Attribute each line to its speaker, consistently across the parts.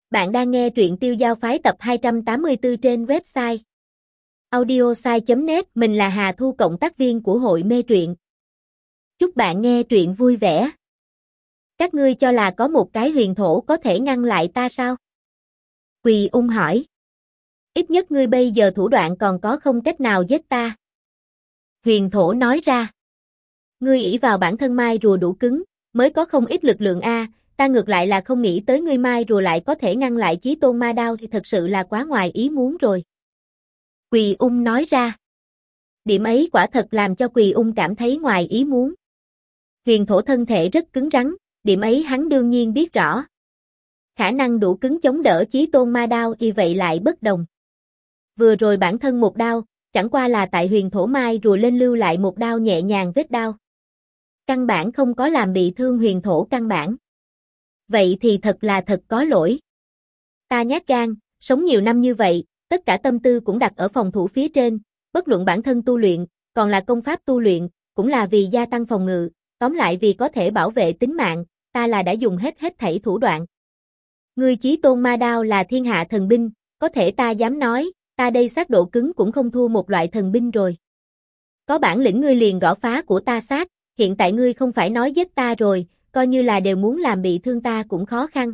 Speaker 1: Bạn đang nghe truyện Tiêu Giao Phái tập 284 trên website audiosai.net. Mình là Hà Thu, cộng tác viên của hội mê truyện. Chúc bạn nghe truyện vui vẻ. Các ngươi cho là có một cái huyền thổ có thể ngăn lại ta sao? Quỳ Ung hỏi. Ít nhất ngươi bây giờ thủ đoạn còn có không cách nào giết ta. Huyền thổ nói ra. Ngươi ỷ vào bản thân mai rùa đủ cứng, mới có không ít lực lượng a. Ta ngược lại là không nghĩ tới ngươi mai rùa lại có thể ngăn lại Chí Tôn Ma Đao thì thật sự là quá ngoài ý muốn rồi. Quỳ Ung nói ra. Điểm ấy quả thật làm cho Quỳ Ung cảm thấy ngoài ý muốn. Huyền thổ thân thể rất cứng rắn, điểm ấy hắn đương nhiên biết rõ. Khả năng đủ cứng chống đỡ Chí Tôn Ma Đao y vậy lại bất đồng. Vừa rồi bản thân một đao, chẳng qua là tại huyền thổ mai rùa lên lưu lại một đao nhẹ nhàng vết đao. Căn bản không có làm bị thương huyền thổ căn bản. Vậy thì thật là thật có lỗi. Ta nhát gan, sống nhiều năm như vậy, tất cả tâm tư cũng đặt ở phòng thủ phía trên, bất luận bản thân tu luyện, còn là công pháp tu luyện, cũng là vì gia tăng phòng ngự, tóm lại vì có thể bảo vệ tính mạng, ta là đã dùng hết thảy thủ đoạn. Ngươi Chí Tôn Ma Đao là thiên hạ thần binh, có thể ta dám nói, ta đây xác độ cứng cũng không thua một loại thần binh rồi. Có bản lĩnh ngươi liền gõ phá của ta xác, hiện tại ngươi không phải nói giết ta rồi, coi như là đều muốn làm bị thương ta cũng khó khăn.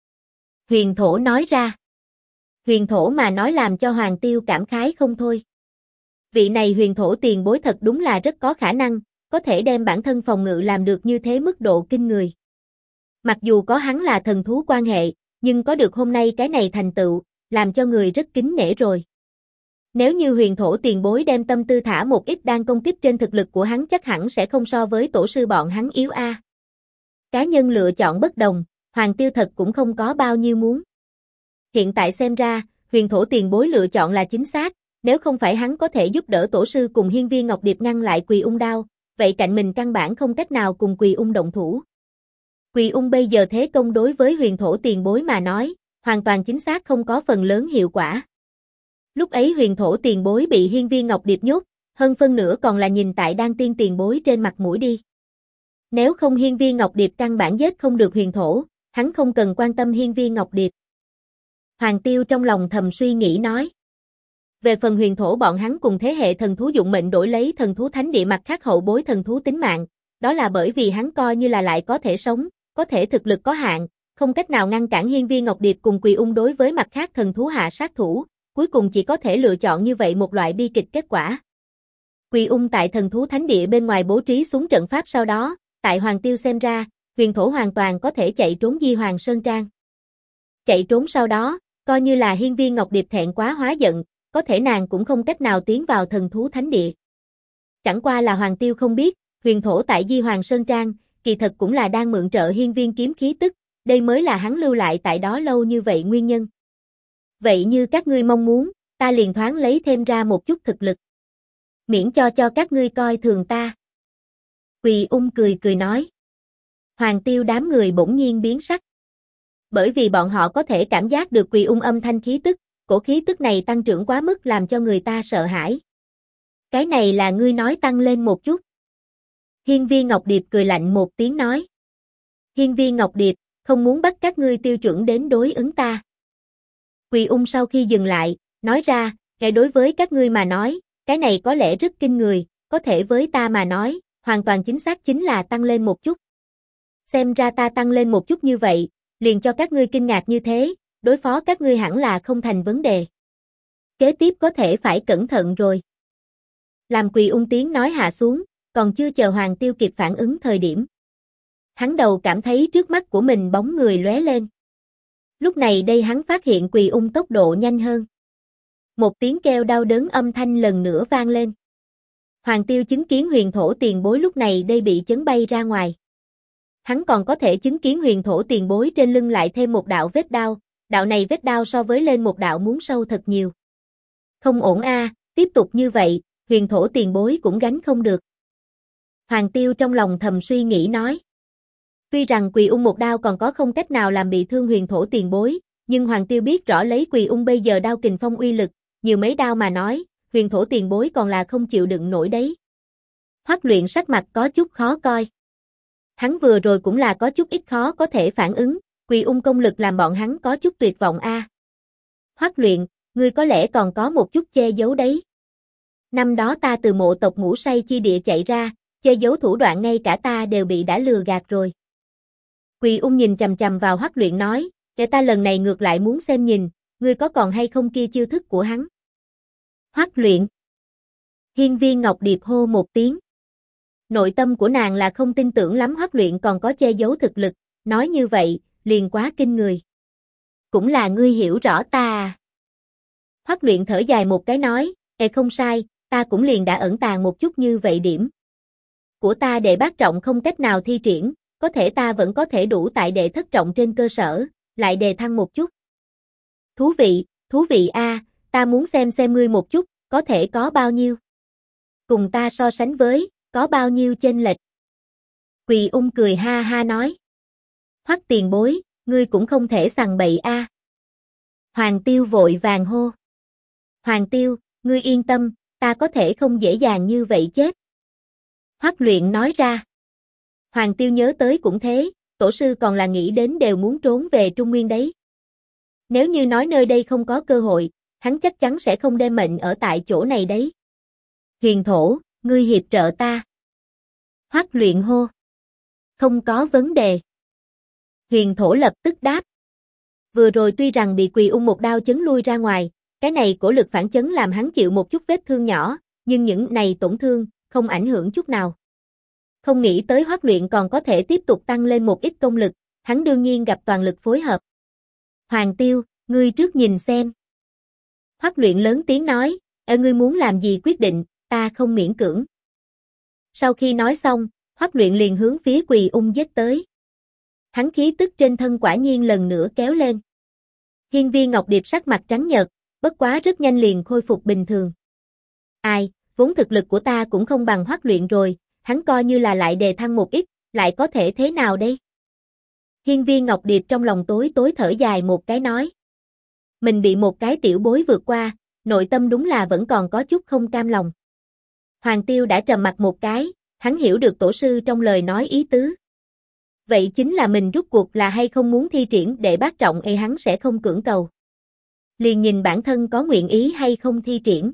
Speaker 1: Huyền thổ nói ra. Huyền thổ mà nói làm cho Hoàng Tiêu cảm khái không thôi. Vị này huyền thổ tiền bối thật đúng là rất có khả năng, có thể đem bản thân phòng ngự làm được như thế mức độ kinh người. Mặc dù có hắn là thần thú quan hệ, nhưng có được hôm nay cái này thành tựu, làm cho người rất kính nể rồi. Nếu như huyền thổ tiền bối đem tâm tư thả một ít đang công kích trên thực lực của hắn chắc hẳn sẽ không so với tổ sư bọn hắn yếu a. Cá nhân lựa chọn bất đồng, Hoàng Tiêu thật cũng không có bao nhiêu muốn. Hiện tại xem ra, huyền thổ tiền bối lựa chọn là chính xác, nếu không phải hắn có thể giúp đỡ tổ sư cùng Hiên Viên Ngọc Điệp ngăn lại Quỳ Ung đao, vậy cạnh mình căn bản không cách nào cùng Quỳ Ung động thủ. Quỳ Ung bây giờ thế công đối với huyền thổ tiền bối mà nói, hoàn toàn chính xác không có phần lớn hiệu quả. Lúc ấy huyền thổ tiền bối bị Hiên Viên Ngọc Điệp nhốt, hơn phân nửa còn là nhìn tại Đan Tiên tiền bối trên mặt mũi đi. Nếu không Hiên Viên Ngọc Điệp căn bản giết không được huyền thổ, hắn không cần quan tâm Hiên Viên Ngọc Điệp. Hoàng Tiêu trong lòng thầm suy nghĩ nói. Về phần huyền thổ bọn hắn cùng thế hệ thần thú dụng mệnh đổi lấy thần thú thánh địa mặt khác hậu bối thần thú tính mạng, đó là bởi vì hắn coi như là lại có thể sống, có thể thực lực có hạn, không cách nào ngăn cản Hiên Viên Ngọc Điệp cùng Quỳ Ung đối với mặt khác thần thú hạ sát thủ, cuối cùng chỉ có thể lựa chọn như vậy một loại bi kịch kết quả. Quỳ Ung tại thần thú thánh địa bên ngoài bố trí xuống trận pháp sau đó, tại Hoàng Tiêu xem ra, huyền thổ hoàn toàn có thể chạy trốn Di Hoàng Sơn Trang. Chạy trốn sau đó, coi như là Hiên Viên Ngọc Điệp thẹn quá hóa giận, có thể nàng cũng không cách nào tiến vào thần thú thánh địa. Chẳng qua là Hoàng Tiêu không biết, huyền thổ tại Di Hoàng Sơn Trang, kỳ thật cũng là đang mượn trợ hiên viên kiếm khí tức, đây mới là hắn lưu lại tại đó lâu như vậy nguyên nhân. Vậy như các ngươi mong muốn, ta liền thoáng lấy thêm ra một chút thực lực. Miễn cho các ngươi coi thường ta. Quỳ Ung cười cười nói. Hoàng Tiêu đám người bỗng nhiên biến sắc. Bởi vì bọn họ có thể cảm giác được Quỳ Ung âm thanh khí tức, cổ khí tức này tăng trưởng quá mức làm cho người ta sợ hãi. Cái này là ngươi nói tăng lên một chút. Hiên Viên Ngọc Điệp cười lạnh một tiếng nói. Hiên Viên Ngọc Điệp, không muốn bắt các ngươi tiêu chuẩn đến đối ứng ta. Quỳ Ung sau khi dừng lại, nói ra, ngay đối với các ngươi mà nói, cái này có lẽ rất kinh người, có thể với ta mà nói, hoàn toàn chính xác chính là tăng lên một chút. Xem ra ta tăng lên một chút như vậy, liền cho các ngươi kinh ngạc như thế, đối phó các ngươi hẳn là không thành vấn đề. Kế tiếp có thể phải cẩn thận rồi. Làm Quỳ Ung tiếng nói hạ xuống, còn chưa chờ Hoàng Tiêu kịp phản ứng thời điểm. Hắn đầu cảm thấy trước mắt của mình bóng người lóe lên. Lúc này đây hắn phát hiện Quỳ Ung tốc độ nhanh hơn. Một tiếng kêu đau đớn âm thanh lần nữa vang lên. Hoàng Tiêu chứng kiến huyền thổ tiền bối lúc này đây bị chấn bay ra ngoài. Hắn còn có thể chứng kiến huyền thổ tiền bối trên lưng lại thêm một đạo vết đao, đạo này vết đao so với lên một đạo muốn sâu thật nhiều. Không ổn a, tiếp tục như vậy, huyền thổ tiền bối cũng gánh không được. Hoàng Tiêu trong lòng thầm suy nghĩ nói. Tuy rằng Quỳ Ung một đao còn có không cách nào làm bị thương huyền thổ tiền bối, nhưng Hoàng Tiêu biết rõ lấy Quỳ Ung bây giờ đao kình phong uy lực, nhiều mấy đao mà nói, huyền thổ tiền bối còn là không chịu đựng nổi đấy. Hoắc Luyện sắc mặt có chút khó coi. Hắn vừa rồi cũng là có chút ít khó có thể phản ứng, Quỳ ung công lực làm bọn hắn có chút tuyệt vọng a. Hoắc Luyện, ngươi có lẽ còn có một chút che giấu đấy. Năm đó ta từ mộ tộc ngủ say chi địa chạy ra, che giấu thủ đoạn ngay cả ta đều bị đã lừa gạt rồi. Quỳ ung nhìn chằm chằm vào Hoắc Luyện nói, kẻ ta lần này ngược lại muốn xem nhìn, ngươi có còn hay không kia chiêu thức của hắn. Hoắc Luyện. Hiên Viên Ngọc Điệp hô một tiếng. Nội tâm của nàng là không tin tưởng lắm Hoắc Luyện còn có che giấu thực lực, nói như vậy, liền quá kinh người. Cũng là ngươi hiểu rõ ta à. Hoắc Luyện thở dài một cái nói, không sai, ta cũng liền đã ẩn tàng một chút như vậy điểm. Của ta đệ bát trọng không cách nào thi triển, có thể ta vẫn có thể đủ tại đệ thất trọng trên cơ sở, lại đề thăng một chút. Thú vị a, ta muốn xem ngươi một chút, có thể có bao nhiêu. Cùng ta so sánh với, có bao nhiêu chênh lệch. Quỳ ung cười ha ha nói. Hoắc tiền bối, ngươi cũng không thể sằng bậy a. Hoàng Tiêu vội vàng hô. Hoàng Tiêu, ngươi yên tâm, ta có thể không dễ dàng như vậy chết. Hoắc Luyện nói ra. Hoàng Tiêu nhớ tới cũng thế, tổ sư còn là nghĩ đến đều muốn trốn về Trung Nguyên đấy. Nếu như nói nơi đây không có cơ hội, hắn chắc chắn sẽ không đem mệnh ở tại chỗ này đấy. Huyền Thổ, ngươi hiệp trợ ta. Hoắc Luyện hô. Không có vấn đề. Huyền Thổ lập tức đáp. Vừa rồi tuy rằng bị Quỳ ung một đao chấn lui ra ngoài, cái này cổ lực phản chấn làm hắn chịu một chút vết thương nhỏ, nhưng những này tổn thương, không ảnh hưởng chút nào. Không nghĩ tới Hoắc Luyện còn có thể tiếp tục tăng lên một ít công lực, hắn đương nhiên gặp toàn lực phối hợp. Hoàng Tiêu, ngươi trước nhìn xem. Hoắc Luyện lớn tiếng nói, ngươi muốn làm gì quyết định, ta không miễn cưỡng. Sau khi nói xong, Hoắc Luyện liền hướng phía Quỳ ung giết tới. Hắn khí tức trên thân quả nhiên lần nữa kéo lên. Hiên Viên Ngọc Điệp sắc mặt trắng nhợt, bất quá rất nhanh liền khôi phục bình thường. Ai, vốn thực lực của ta cũng không bằng Hoắc Luyện rồi, hắn coi như là lại đề thăng một ít, lại có thể thế nào đây? Hiên Viên Ngọc Điệp trong lòng tối tối thở dài một cái nói. Mình bị một cái tiểu bối vượt qua, nội tâm đúng là vẫn còn có chút không cam lòng. Hoàng Tiêu đã trầm mặt một cái, hắn hiểu được tổ sư trong lời nói ý tứ. Vậy chính là mình rút cuộc là hay không muốn thi triển đệ bát trọng hắn sẽ không cưỡng cầu. Liền nhìn bản thân có nguyện ý hay không thi triển.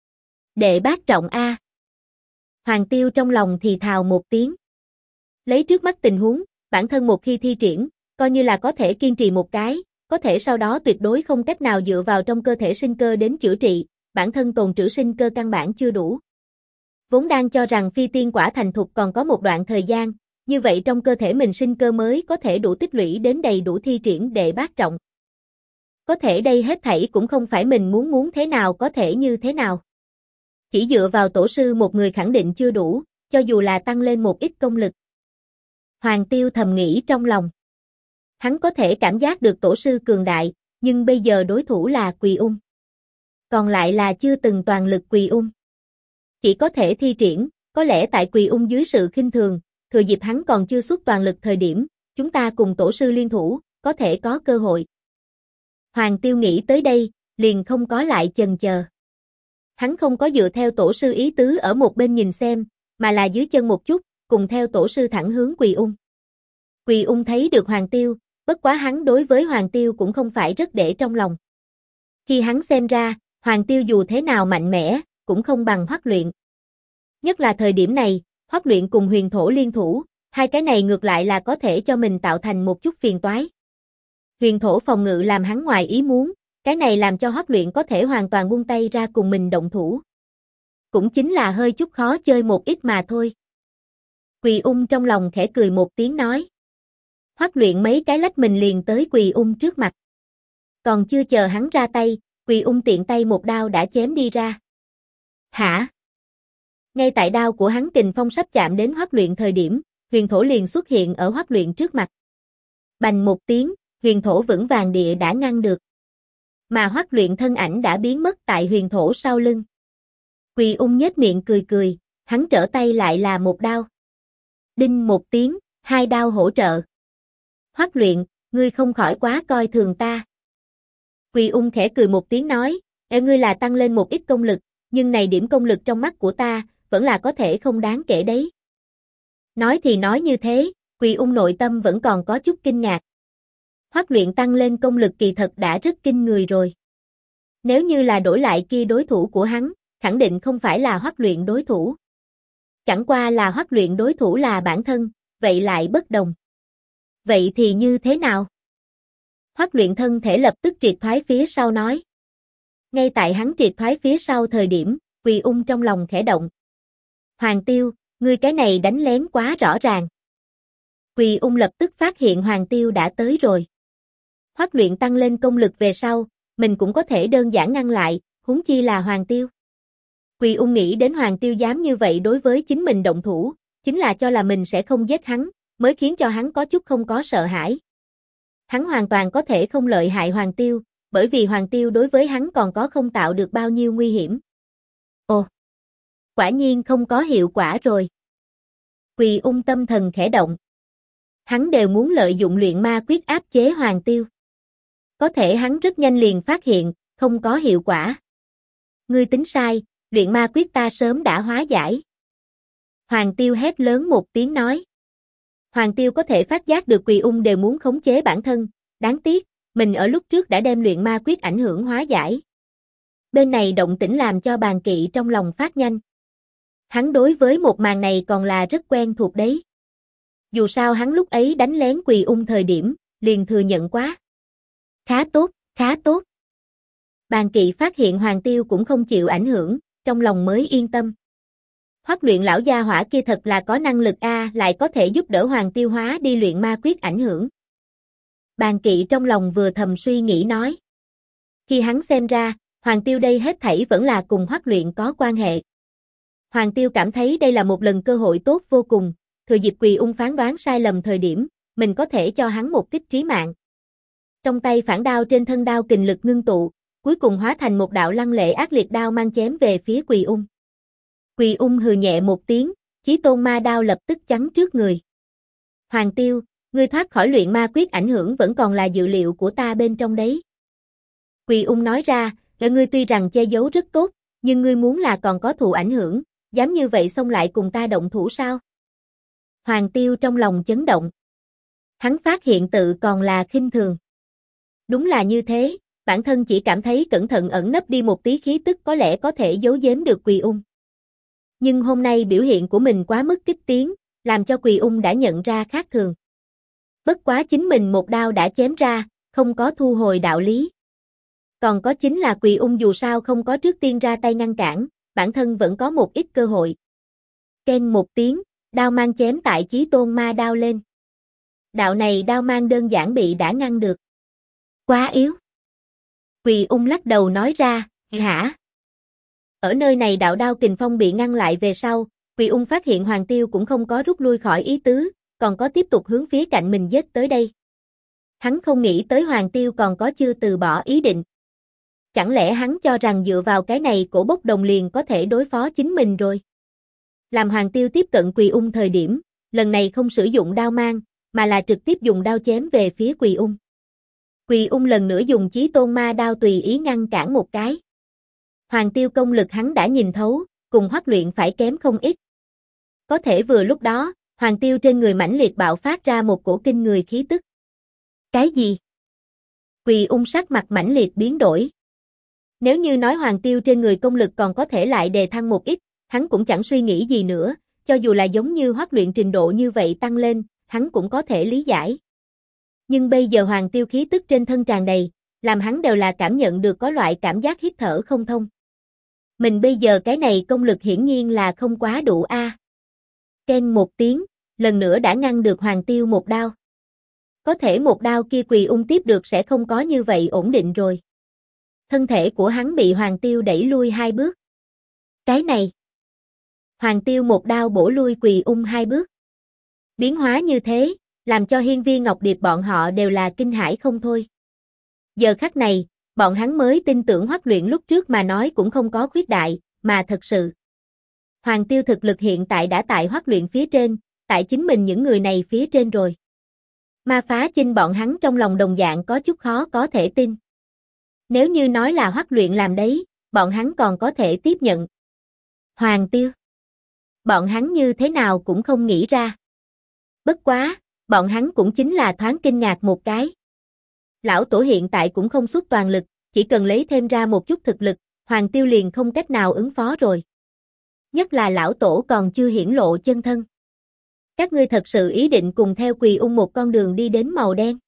Speaker 1: Đệ bát trọng a. Hoàng Tiêu trong lòng thì thào một tiếng. Lấy trước mắt tình huống, bản thân một khi thi triển, coi như là có thể kiên trì một cái, có thể sau đó tuyệt đối không cách nào dựa vào trong cơ thể sinh cơ đến chữa trị, bản thân tồn trữ sinh cơ căn bản chưa đủ. Vốn đang cho rằng phi tiên quả thành thục còn có một đoạn thời gian, như vậy trong cơ thể mình sinh cơ mới có thể đủ tích lũy đến đầy đủ thi triển đệ bát trọng. Có thể đây hết thảy cũng không phải mình muốn thế nào có thể như thế nào. Chỉ dựa vào tổ sư một người khẳng định chưa đủ, cho dù là tăng lên một ít công lực. Hoàng Tiêu thầm nghĩ trong lòng. Hắn có thể cảm giác được tổ sư cường đại, nhưng bây giờ đối thủ là Quỳ ung. Còn lại là chưa từng toàn lực Quỳ ung. Chỉ có thể thi triển, có lẽ tại Quỳ ung dưới sự khinh thường, thừa dịp hắn còn chưa xuất toàn lực thời điểm, chúng ta cùng tổ sư liên thủ, có thể có cơ hội. Hoàng Tiêu nghĩ tới đây, liền không có lại chần chờ. Hắn không có dựa theo tổ sư ý tứ ở một bên nhìn xem, mà là dưới chân một chút, cùng theo tổ sư thẳng hướng Quỳ ung. Quỳ ung thấy được Hoàng Tiêu, bất quá hắn đối với Hoàng Tiêu cũng không phải rất để trong lòng. Khi hắn xem ra, Hoàng Tiêu dù thế nào mạnh mẽ, cũng không bằng Hoắc Luyện. Nhất là thời điểm này, Hoắc Luyện cùng Huyền Thổ liên thủ, hai cái này ngược lại là có thể cho mình tạo thành một chút phiền toái. Huyền Thổ phòng ngự làm hắn ngoài ý muốn, cái này làm cho Hoắc Luyện có thể hoàn toàn buông tay ra cùng mình động thủ. Cũng chính là hơi chút khó chơi một ít mà thôi. Quỳ ung trong lòng khẽ cười một tiếng nói. Hoắc Luyện mấy cái lách mình liền tới Quỳ ung trước mặt. Còn chưa chờ hắn ra tay, Quỳ ung tiện tay một đao đã chém đi ra. Hả? Ngay tại đao của hắn kình phong sắp chạm đến Hoắc Luyện thời điểm, Huyền Thổ liền xuất hiện ở Hoắc Luyện trước mặt. Bành một tiếng, Huyền Thổ vững vàng địa đã ngăn được. Mà Hoắc Luyện thân ảnh đã biến mất tại Huyền Thổ sau lưng. Quỳ ung nhếch miệng cười cười, hắn trở tay lại là một đao. Đinh một tiếng, hai đao hỗ trợ. Hoắc Luyện, ngươi không khỏi quá coi thường ta. Quỳ ung khẽ cười một tiếng nói, ngươi là tăng lên một ít công lực, nhưng này điểm công lực trong mắt của ta, vẫn là có thể không đáng kể đấy. Nói thì nói như thế, Quỳ ung nội tâm vẫn còn có chút kinh ngạc. Hoắc luyện tăng lên công lực kỳ thật đã rất kinh người rồi. Nếu như là đổi lại kia đối thủ của hắn, khẳng định không phải là Hoắc luyện đối thủ. Chẳng qua là Hoắc luyện đối thủ là bản thân, vậy lại bất đồng. Vậy thì như thế nào? Hoắc luyện thân thể lập tức triệt thoái phía sau nói. Ngay tại hắn triệt thoái phía sau thời điểm, Quỳ Ung trong lòng khẽ động. Hoàng Tiêu, ngươi cái này đánh lén quá rõ ràng. Quỳ Ung lập tức phát hiện Hoàng Tiêu đã tới rồi. Hoắc luyện tăng lên công lực về sau, mình cũng có thể đơn giản ngăn lại, huống chi là Hoàng Tiêu. Quỳ Ung nghĩ đến Hoàng Tiêu dám như vậy đối với chính mình động thủ, chính là cho là mình sẽ không giết hắn, mới khiến cho hắn có chút không có sợ hãi. Hắn hoàn toàn có thể không lợi hại Hoàng Tiêu, bởi vì Hoàng Tiêu đối với hắn còn có không tạo được bao nhiêu nguy hiểm. Ồ, quả nhiên không có hiệu quả rồi. Quỳ Ung tâm thần khẽ động. Hắn đều muốn lợi dụng luyện ma quyết áp chế Hoàng Tiêu. Có thể hắn rất nhanh liền phát hiện, không có hiệu quả. Ngươi tính sai, luyện ma quyết ta sớm đã hóa giải. Hoàng Tiêu hét lớn một tiếng nói. Hoàng Tiêu có thể phát giác được Quỳ Ung đều muốn khống chế bản thân, đáng tiếc, mình ở lúc trước đã đem luyện ma quyết ảnh hưởng hóa giải. Bên này động tĩnh làm cho Bàn Kỵ trong lòng phát nhanh. Hắn đối với một màn này còn là rất quen thuộc đấy. Dù sao hắn lúc ấy đánh lén Quỳ Ung thời điểm, liền thừa nhận quá. Khá tốt, khá tốt. Bàn Kỵ phát hiện Hoàng Tiêu cũng không chịu ảnh hưởng, trong lòng mới yên tâm. Hoắc luyện lão gia hỏa kia thật là có năng lực a, lại có thể giúp đỡ Hoàng Tiêu hóa đi luyện ma quyết ảnh hưởng. Bàn Kỵ trong lòng vừa thầm suy nghĩ nói. Khi hắn xem ra, Hoàng Tiêu đây hết thảy vẫn là cùng Hoắc luyện có quan hệ. Hoàng Tiêu cảm thấy đây là một lần cơ hội tốt vô cùng, thừa dịp Quỳ Ung phán đoán sai lầm thời điểm, mình có thể cho hắn một kích trí mạng. Trong tay phản đao trên thân đao kình lực ngưng tụ, cuối cùng hóa thành một đạo lăng lệ ác liệt đao mang chém về phía Quỳ Ung. Quỳ Ung hừ nhẹ một tiếng, Chí Tôn Ma đao lập tức chắn trước người. Hoàng Tiêu, ngươi thoát khỏi luyện ma quyết ảnh hưởng vẫn còn là dự liệu của ta bên trong đấy. Quỳ Ung nói ra, là ngươi tuy rằng che giấu rất tốt, nhưng ngươi muốn là còn có thụ ảnh hưởng, dám như vậy xông lại cùng ta động thủ sao? Hoàng Tiêu trong lòng chấn động. Hắn phát hiện tự còn là khinh thường. Đúng là như thế, bản thân chỉ cảm thấy cẩn thận ẩn nấp đi một tí khí tức có lẽ có thể giấu giếm được Quỳ Ung. Nhưng hôm nay biểu hiện của mình quá mức kích tiến, làm cho Quỳ Ung đã nhận ra khác thường. Bất quá chính mình một đao đã chém ra, không có thu hồi đạo lý. Còn có chính là Quỳ Ung dù sao không có trước tiên ra tay ngăn cản, bản thân vẫn có một ít cơ hội. Keng một tiếng, đao mang chém tại Chí Tôn Ma đao lên. Đạo này đao mang đơn giản bị đã ngăn được. Quá yếu. Quỳ Ung lắc đầu nói ra, hả? Ở nơi này đạo đao kình phong bị ngăn lại về sau, Quỳ Ung phát hiện Hoàng Tiêu cũng không có rút lui khỏi ý tứ, còn có tiếp tục hướng phía cạnh mình giết tới đây. Hắn không nghĩ tới Hoàng Tiêu còn có chưa từ bỏ ý định. Chẳng lẽ hắn cho rằng dựa vào cái này cổ bốc đồng liền có thể đối phó chính mình rồi? Làm Hoàng Tiêu tiếp cận Quỳ Ung thời điểm, lần này không sử dụng đao mang, mà là trực tiếp dùng đao chém về phía Quỳ Ung. Quỳ Ung lần nữa dùng Chí Tôn Ma đao tùy ý ngăn cản một cái. Hoàng Tiêu công lực hắn đã nhìn thấu, cùng Hoắc luyện phải kém không ít. Có thể vừa lúc đó, Hoàng Tiêu trên người mãnh liệt bạo phát ra một cổ kinh người khí tức. Cái gì? Quỳ Ung sắc mặt mãnh liệt biến đổi. Nếu như nói Hoàng Tiêu trên người công lực còn có thể lại đề thăng một ít, hắn cũng chẳng suy nghĩ gì nữa, cho dù là giống như Hoắc luyện trình độ như vậy tăng lên, hắn cũng có thể lý giải. Nhưng bây giờ Hoàng Tiêu khí tức trên thân tràn đầy, làm hắn đều là cảm nhận được có loại cảm giác hít thở không thông. Mình bây giờ cái này công lực hiển nhiên là không quá đủ a. Keng một tiếng, lần nữa đã ngăn được Hoàng Tiêu một đao. Có thể một đao kia Quỳ Ung tiếp được sẽ không có như vậy ổn định rồi. Thân thể của hắn bị Hoàng Tiêu đẩy lui 2 bước. Cái này. Hoàng Tiêu một đao bổ lui Quỳ Ung 2 bước. Biến hóa như thế, làm cho Hiên Viên Ngọc Điệp bọn họ đều là kinh hãi không thôi. Giờ khắc này, bọn hắn mới tin tưởng Hoắc luyện lúc trước mà nói cũng không có khuyết đại, mà thật sự. Hoàng Tiêu thực lực hiện tại đã tại Hoắc luyện phía trên, tại chính mình những người này phía trên rồi. Ma Phá Chinh bọn hắn trong lòng đồng dạng có chút khó có thể tin. Nếu như nói là Hoắc luyện làm đấy, bọn hắn còn có thể tiếp nhận. Hoàng Tiêu. Bọn hắn như thế nào cũng không nghĩ ra. Bất quá, bọn hắn cũng chính là thoáng kinh ngạc một cái. Lão tổ hiện tại cũng không xuất toàn lực, chỉ cần lấy thêm ra một chút thực lực, Hoàng Tiêu liền không cách nào ứng phó rồi. Nhất là lão tổ còn chưa hiển lộ chân thân. Các ngươi thật sự ý định cùng theo Quỳ Ung một con đường đi đến màu đen.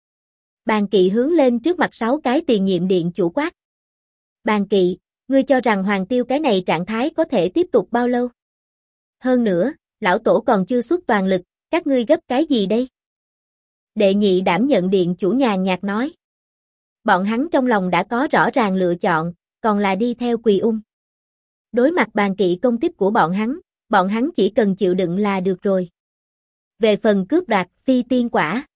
Speaker 1: Bàn Kỵ hướng lên trước mặt 6 cái tiền nhiệm điện chủ quát. Bàn Kỵ, ngươi cho rằng Hoàng Tiêu cái này trạng thái có thể tiếp tục bao lâu? Hơn nữa, lão tổ còn chưa xuất toàn lực, các ngươi gấp cái gì đây? Đệ nhị đảm nhận điện chủ nhàn nhạt nói. Bọn hắn trong lòng đã có rõ ràng lựa chọn, còn là đi theo Quỳ Ung. Đối mặt Bàn Kỵ công kích của bọn hắn chỉ cần chịu đựng là được rồi. Về phần cướp đoạt phi tiên quả.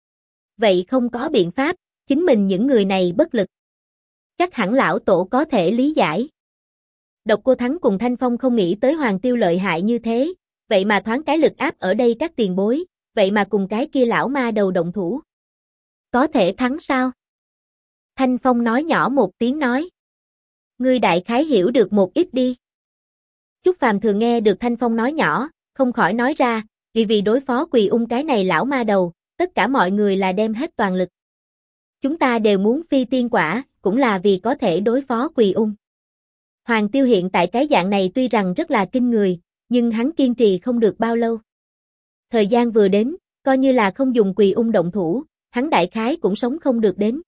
Speaker 1: Vậy không có biện pháp, chính mình những người này bất lực. Chắc hẳn lão tổ có thể lý giải. Độc Cô Thắng cùng Thanh Phong không nghĩ tới Hoàng Tiêu lợi hại như thế, vậy mà thoáng cái lực áp ở đây các tiền bối, vậy mà cùng cái kia lão ma đầu động thủ. Có thể thắng sao? Thanh Phong nói nhỏ một tiếng nói. Ngươi đại khái hiểu được một ít đi. Chúc Phàm thường nghe được Thanh Phong nói nhỏ, không khỏi nói ra, vì đối phó Quỳ Ung cái này lão ma đầu, tất cả mọi người là đem hết toàn lực. Chúng ta đều muốn phi tiên quả, cũng là vì có thể đối phó Quỳ Ung. Hoàng Tiêu hiện tại cái dạng này tuy rằng rất là kinh người, nhưng hắn kiên trì không được bao lâu. Thời gian vừa đến, coi như là không dùng Quỳ Ung động thủ, hắn đại khái cũng sống không được đến.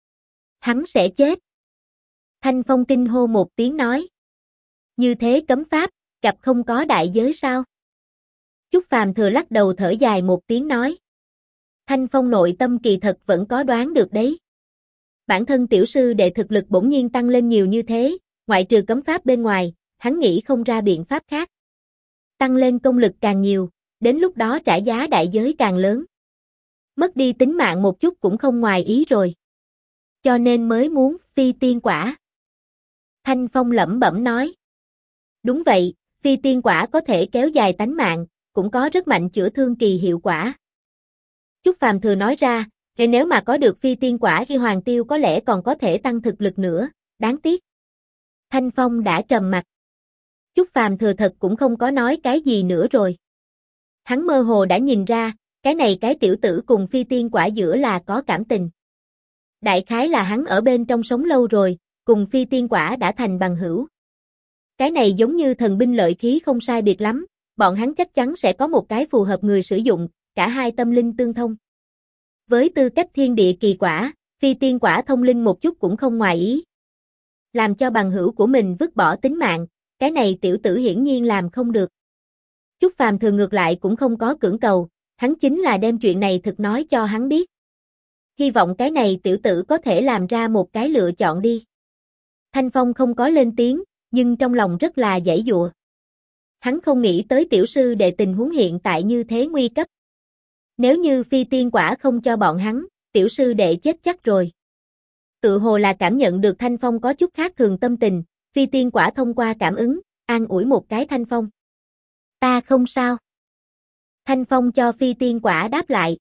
Speaker 1: Hắn sẽ chết. Thanh Phong kinh hô một tiếng nói. Như thế cấm pháp, gặp không có đại giới sao? Chúc Phàm thừa lắc đầu thở dài một tiếng nói. Thanh Phong nội tâm kỳ thật vẫn có đoán được đấy. Bản thân tiểu sư đệ thực lực bỗng nhiên tăng lên nhiều như thế, ngoại trừ cấm pháp bên ngoài, hắn nghĩ không ra biện pháp khác. Tăng lên công lực càng nhiều, đến lúc đó trả giá đại giới càng lớn. Mất đi tính mạng một chút cũng không ngoài ý rồi. Cho nên mới muốn phi tiên quả. Thanh Phong lẩm bẩm nói. Đúng vậy, phi tiên quả có thể kéo dài tánh mạng, cũng có rất mạnh chữa thương kỳ hiệu quả. Chúc Phàm thừa nói ra, nếu mà có được phi tiên quả khi Hoàng Tiêu có lẽ còn có thể tăng thực lực nữa, đáng tiếc. Thanh Phong đã trầm mặt. Chúc Phàm thừa thật cũng không có nói cái gì nữa rồi. Hắn mơ hồ đã nhìn ra, cái này cái tiểu tử cùng phi tiên quả giữa là có cảm tình. Đại khái là hắn ở bên trong sống lâu rồi, cùng phi tiên quả đã thành bằng hữu. Cái này giống như thần binh lợi khí không sai biệt lắm, bọn hắn chắc chắn sẽ có một cái phù hợp người sử dụng, cả hai tâm linh tương thông. Với tư cách thiên địa kỳ quả, phi tiên quả thông linh một chút cũng không ngoài ý. Làm cho bằng hữu của mình vứt bỏ tính mạng, cái này tiểu tử hiển nhiên làm không được. Chúc Phàm thường ngược lại cũng không có cưỡng cầu, hắn chính là đem chuyện này thực nói cho hắn biết. Hy vọng cái này tiểu tử có thể làm ra một cái lựa chọn đi. Thanh Phong không có lên tiếng, nhưng trong lòng rất là giãy giụa. Hắn không nghĩ tới tiểu sư đệ tình huống hiện tại như thế nguy cấp. Nếu như phi tiên quả không cho bọn hắn, tiểu sư đệ chết chắc rồi. Tự hồ là cảm nhận được Thanh Phong có chút khác thường tâm tình, phi tiên quả thông qua cảm ứng, an ủi một cái Thanh Phong. Ta không sao. Thanh Phong cho phi tiên quả đáp lại.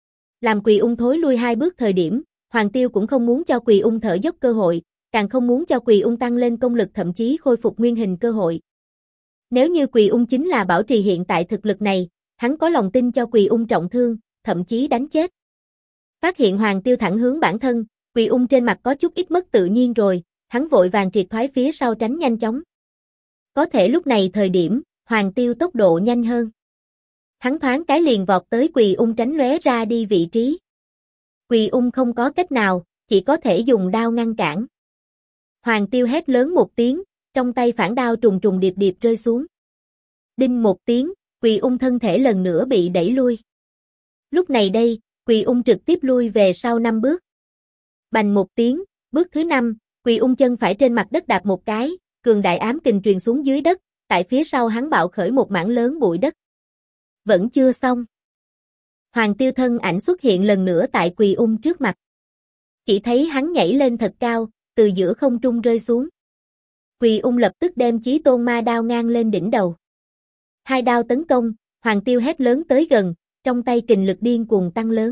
Speaker 1: Làm Quỳ Ung thối lui 2 bước thời điểm, Hoàng Tiêu cũng không muốn cho Quỳ Ung thở dốc cơ hội, càng không muốn cho Quỳ Ung tăng lên công lực thậm chí khôi phục nguyên hình cơ hội. Nếu như Quỳ Ung chính là bảo trì hiện tại thực lực này, hắn có lòng tin cho Quỳ Ung trọng thương, thậm chí đánh chết. Phát hiện Hoàng Tiêu thẳng hướng bản thân, Quỳ Ung trên mặt có chút ít mất tự nhiên rồi, hắn vội vàng triệt thoái phía sau tránh nhanh chóng. Có thể lúc này thời điểm, Hoàng Tiêu tốc độ nhanh hơn. Hắn thoáng cái liền vọt tới Quỳ Ung tránh lóe ra đi vị trí. Quỳ Ung không có cách nào, chỉ có thể dùng đao ngăn cản. Hoàng Tiêu hét lớn một tiếng, trong tay phản đao trùng trùng điệp điệp rơi xuống. Đinh một tiếng, Quỳ Ung thân thể lần nữa bị đẩy lui. Lúc này đây, Quỳ Ung trực tiếp lui về sau 5 bước. Bành một tiếng, bước thứ 5, Quỳ Ung chân phải trên mặt đất đạp một cái, cường đại ám kình truyền xuống dưới đất, tại phía sau hắn bạo khởi một mảng lớn bụi đất. Vẫn chưa xong. Hoàng Tiêu thân ảnh xuất hiện lần nữa tại Quỳ Ung trước mặt. Chỉ thấy hắn nhảy lên thật cao, từ giữa không trung rơi xuống. Quỳ Ung lập tức đem Chí Tôn Ma đao ngang lên đỉnh đầu. 2 đao tấn công, Hoàng Tiêu hét lớn tới gần, trong tay kình lực điên cuồng tăng lớn.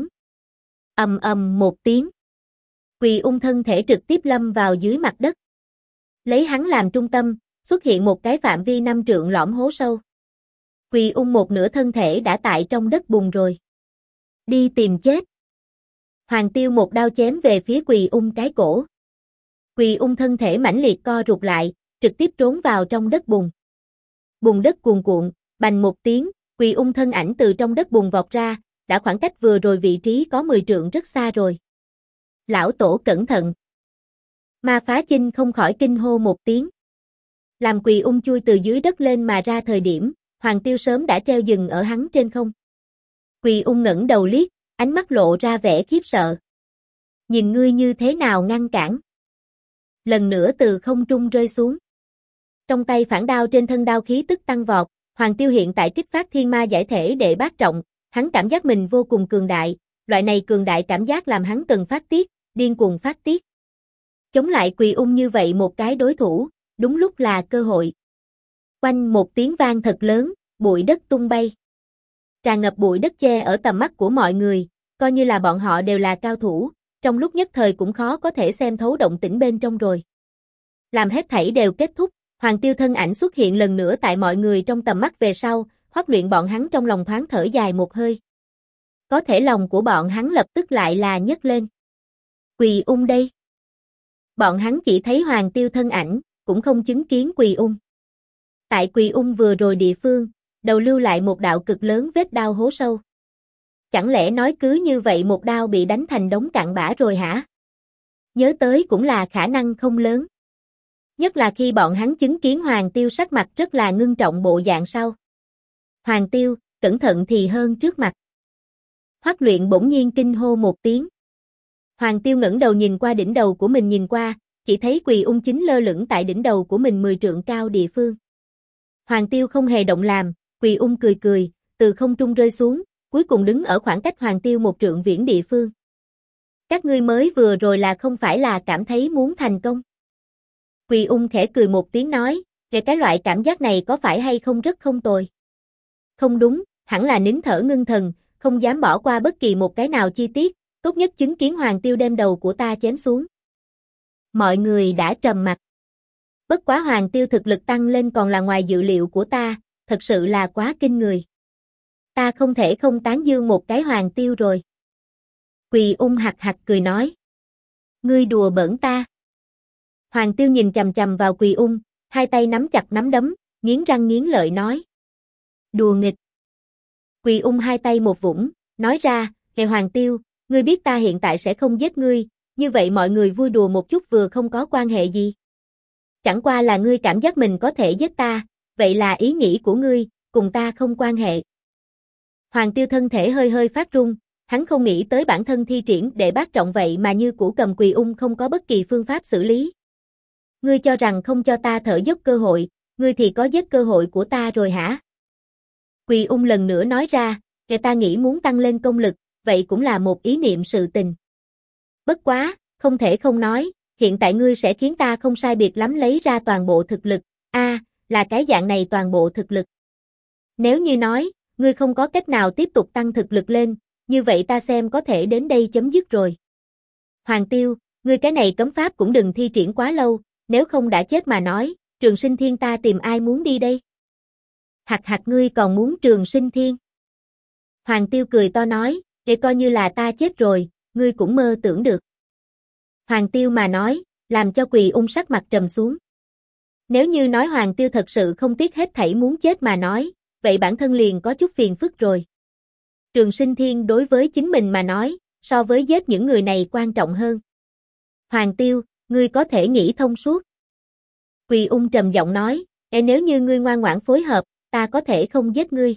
Speaker 1: Ầm ầm một tiếng. Quỳ Ung thân thể trực tiếp lâm vào dưới mặt đất. Lấy hắn làm trung tâm, xuất hiện một cái phạm vi 5 trượng lõm hố sâu. Quỳ Ung một nửa thân thể đã tại trong đất bùn rồi. Đi tìm chết. Hoàng Tiêu một đao chém về phía Quỳ Ung cái cổ. Quỳ Ung thân thể mãnh liệt co rụt lại, trực tiếp trốn vào trong đất bùn. Bùn đất cuồn cuộn, bành một tiếng, Quỳ Ung thân ảnh từ trong đất bùn vọt ra, đã khoảng cách vừa rồi vị trí có 10 trượng rất xa rồi. Lão tổ cẩn thận. Ma Phá Chinh không khỏi kinh hô một tiếng. Làm Quỳ Ung chui từ dưới đất lên mà ra thời điểm, Hoàng Tiêu sớm đã treo dừng ở hắn trên không. Quỳ Ung ngẩng đầu liếc, ánh mắt lộ ra vẻ khiếp sợ. Nhìn ngươi như thế nào ngăn cản. Lần nữa từ không trung rơi xuống. Trong tay phản đao trên thân đao khí tức tăng vọt, Hoàng Tiêu hiện tại kích phát thiên ma giải thể để bát trọng, hắn cảm giác mình vô cùng cường đại, loại này cường đại cảm giác làm hắn cần phát tiết, điên cuồng phát tiết. Chống lại Quỳ Ung như vậy một cái đối thủ, đúng lúc là cơ hội. Quanh một tiếng vang thật lớn, bụi đất tung bay. Tràn ngập bụi đất che ở tầm mắt của mọi người, coi như là bọn họ đều là cao thủ, trong lúc nhất thời cũng khó có thể xem thấu động tĩnh bên trong rồi. Làm hết thảy đều kết thúc, Hoàng Tiêu thân ảnh xuất hiện lần nữa tại mọi người trong tầm mắt về sau, Hoắc Luyện bọn hắn trong lòng thoáng thở dài một hơi. Có thể lòng của bọn hắn lập tức lại là nhấc lên. Quỳ Ung đây. Bọn hắn chỉ thấy Hoàng Tiêu thân ảnh, cũng không chứng kiến Quỳ Ung. Tại Quỳ Ung vừa rồi địa phương, đầu lưu lại một đạo cực lớn vết đao hố sâu. Chẳng lẽ nói cứ như vậy một đao bị đánh thành đống cặn bã rồi hả? Nhớ tới cũng là khả năng không lớn. Nhất là khi bọn hắn chứng kiến Hoàng Tiêu sắc mặt rất là ngưng trọng bộ dạng sau. Hoàng Tiêu, cẩn thận thì hơn trước mặt. Hoắc Luyện bỗng nhiên kinh hô một tiếng. Hoàng Tiêu ngẩng đầu nhìn qua đỉnh đầu của mình nhìn qua, chỉ thấy Quỳ Ung chính lơ lửng tại đỉnh đầu của mình 10 trượng cao địa phương. Hoàng Tiêu không hề động làm, Quỳ Ung cười cười, từ không trung rơi xuống, cuối cùng đứng ở khoảng cách Hoàng Tiêu 1 trượng viễn địa phương. Các ngươi mới vừa rồi là không phải là cảm thấy muốn thành công? Quỳ Ung khẽ cười một tiếng nói, về cái loại cảm giác này có phải hay không rất không tồi? Không đúng, hẳn là nín thở ngưng thần, không dám bỏ qua bất kỳ một cái nào chi tiết, tốt nhất chứng kiến Hoàng Tiêu đem đầu của ta chém xuống. Mọi người đã trầm mặc. Bất quá Hoàng Tiêu thực lực tăng lên còn là ngoài dự liệu của ta, thật sự là quá kinh người. Ta không thể không tán dương một cái Hoàng Tiêu rồi. Quỳ Ung hạc hạc cười nói. Ngươi đùa bỡn ta. Hoàng Tiêu nhìn chằm chằm vào Quỳ Ung, hai tay nắm chặt nắm đấm, nghiến răng nghiến lợi nói. Đùa nghịch. Quỳ Ung hai tay một vũng, nói ra, Hề Hoàng Tiêu, ngươi biết ta hiện tại sẽ không giết ngươi, như vậy mọi người vui đùa một chút vừa không có quan hệ gì. Chẳng qua là ngươi cảm giác mình có thể giết ta, vậy là ý nghĩ của ngươi, cùng ta không quan hệ. Hoàng Tiêu thân thể hơi hơi phát run, hắn không nghĩ tới bản thân thi triển để bát trọng vậy mà như củ cầm Quỳ Ung không có bất kỳ phương pháp xử lý. Ngươi cho rằng không cho ta thở dốc cơ hội, ngươi thì có giết cơ hội của ta rồi hả? Quỳ Ung lần nữa nói ra, kẻ ta nghĩ muốn tăng lên công lực, vậy cũng là một ý niệm sự tình. Bất quá, không thể không nói, hiện tại ngươi sẽ khiến ta không sai biệt lắm lấy ra toàn bộ thực lực, là cái dạng này toàn bộ thực lực. Nếu như nói, ngươi không có cách nào tiếp tục tăng thực lực lên, như vậy ta xem có thể đến đây chấm dứt rồi. Hoàng Tiêu, ngươi cái này cấm pháp cũng đừng thi triển quá lâu, nếu không đã chết mà nói, Trường Sinh Thiên ta tìm ai muốn đi đây? Hạc hạc ngươi còn muốn Trường Sinh Thiên? Hoàng Tiêu cười to nói, để coi như là ta chết rồi, ngươi cũng mơ tưởng được. Hoàng Tiêu mà nói, làm cho Quỳ Ung sắc mặt trầm xuống. Nếu như nói Hoàng Tiêu thật sự không tiếc hết thảy muốn chết mà nói, vậy bản thân liền có chút phiền phức rồi. Trường Sinh Thiên đối với chính mình mà nói, so với giết những người này quan trọng hơn. Hoàng Tiêu, ngươi có thể nghĩ thông suốt. Quỳ Ung trầm giọng nói, nếu như ngươi ngoan ngoãn phối hợp, ta có thể không giết ngươi.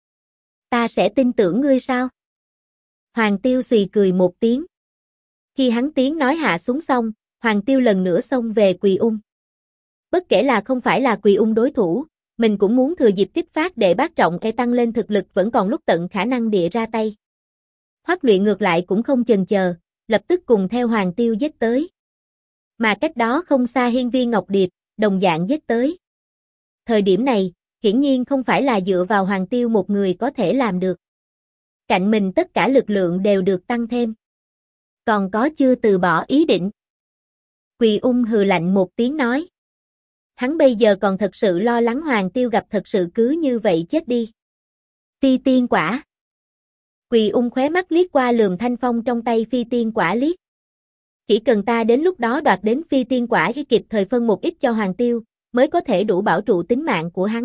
Speaker 1: Ta sẽ tin tưởng ngươi sao? Hoàng Tiêu xùy cười một tiếng. Khi hắn tiếng nói hạ xuống xong, Hoàng Tiêu lần nữa xông về Quỳ Ung. Bất kể là không phải là Quỳ Ung đối thủ, mình cũng muốn thừa dịp kích phát để bát trọng tăng lên thực lực vẫn còn lúc tận khả năng địa ra tay. Hoắc Luyện ngược lại cũng không chần chờ, lập tức cùng theo Hoàng Tiêu giết tới. Mà cách đó không xa Hiên Viên Ngọc Điệp, đồng dạng giết tới. Thời điểm này, hiển nhiên không phải là dựa vào Hoàng Tiêu một người có thể làm được. Cạnh mình tất cả lực lượng đều được tăng thêm. Còn có chưa từ bỏ ý định. Quỳ Ung hừ lạnh một tiếng nói. Hắn bây giờ còn thật sự lo lắng Hoàng Tiêu gặp thật sự cứ như vậy chết đi. Phi tiên quả. Quỳ ung khóe mắt liếc qua lườm thanh phong trong tay phi tiên quả liếc. Chỉ cần ta đến lúc đó đoạt đến phi tiên quả khi kịp thời phân một ít cho Hoàng Tiêu, mới có thể đủ bảo trụ tính mạng của hắn.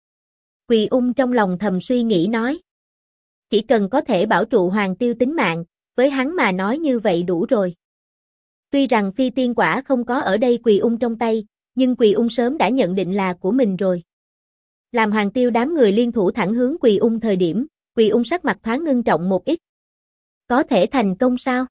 Speaker 1: Quỳ ung trong lòng thầm suy nghĩ nói. Chỉ cần có thể bảo trụ Hoàng Tiêu tính mạng, với hắn mà nói như vậy đủ rồi. Tuy rằng phi tiên quả không có ở đây Quỳ ung trong tay, nhưng Quỳ ung sớm đã nhận định là của mình rồi. Làm Hoàng Tiêu đám người liên thủ thẳng hướng Quỳ ung thời điểm, Quỳ ung sắc mặt thoáng ngưng trọng một ít. Có thể thành công sao?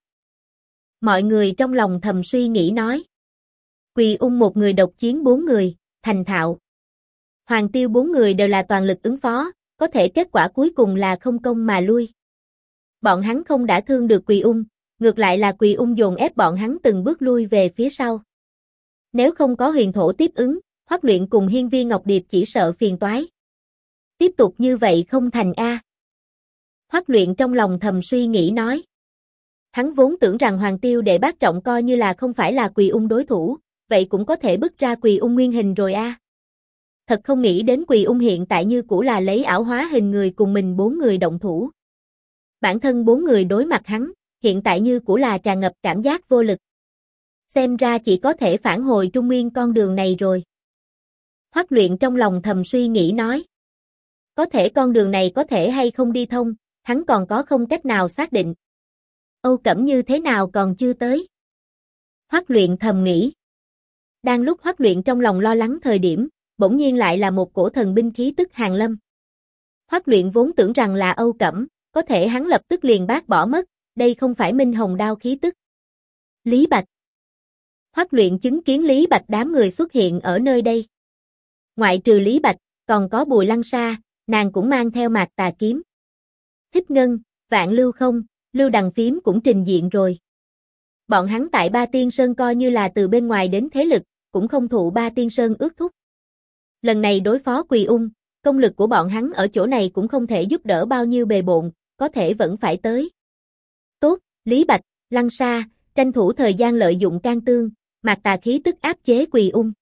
Speaker 1: Mọi người trong lòng thầm suy nghĩ nói. Quỳ ung một người độc chiến 4 người, thành thạo. Hoàng Tiêu 4 người đều là toàn lực ứng phó, có thể kết quả cuối cùng là không công mà lui. Bọn hắn không đã thương được Quỳ ung, ngược lại là Quỳ ung dồn ép bọn hắn từng bước lui về phía sau. Nếu không có huyền thổ tiếp ứng, Hoắc Luyện cùng Hiên Viên Ngọc Điệp chỉ sợ phiền toái. Tiếp tục như vậy không thành a. Hoắc Luyện trong lòng thầm suy nghĩ nói. Hắn vốn tưởng rằng Hoàng Tiêu Đệ Bát Trọng coi như là không phải là Quỳ ung đối thủ, vậy cũng có thể bức ra Quỳ ung nguyên hình rồi a. Thật không nghĩ đến Quỳ ung hiện tại như cũ là lấy ảo hóa hình người cùng mình 4 người động thủ. Bản thân 4 người đối mặt hắn, hiện tại như cũ là tràn ngập cảm giác vô lực. Xem ra chỉ có thể phản hồi Trung Nguyên con đường này rồi. Hoắc Luyện trong lòng thầm suy nghĩ nói. Có thể con đường này có thể hay không đi thông, hắn còn có không cách nào xác định. Âu Cẩm như thế nào còn chưa tới? Hoắc Luyện thầm nghĩ. Đang lúc Hoắc Luyện trong lòng lo lắng thời điểm, bỗng nhiên lại là một cổ thần binh khí tức hàng lâm. Hoắc Luyện vốn tưởng rằng là Âu Cẩm, có thể hắn lập tức liền bác bỏ mất, đây không phải Minh Hồng Đao khí tức. Lý Bạch. Hoắc Luyện chứng kiến Lý Bạch đám người xuất hiện ở nơi đây. Ngoại trừ Lý Bạch, còn có Bùi Lăng Sa, nàng cũng mang theo Mạc Tà kiếm. Thích Ngân, Vạn Lưu Không, Lưu Đằng Phím cũng trình diện rồi. Bọn hắn tại Ba Tiên Sơn coi như là từ bên ngoài đến thế lực, cũng không thụ Ba Tiên Sơn ước thúc. Lần này đối phó Quỳ ung, công lực của bọn hắn ở chỗ này cũng không thể giúp đỡ bao nhiêu bề bộn, có thể vẫn phải tới. Tốt, Lý Bạch, Lăng Sa, tranh thủ thời gian lợi dụng can tương, Mạc Tà khí tức áp chế Quỳ ung.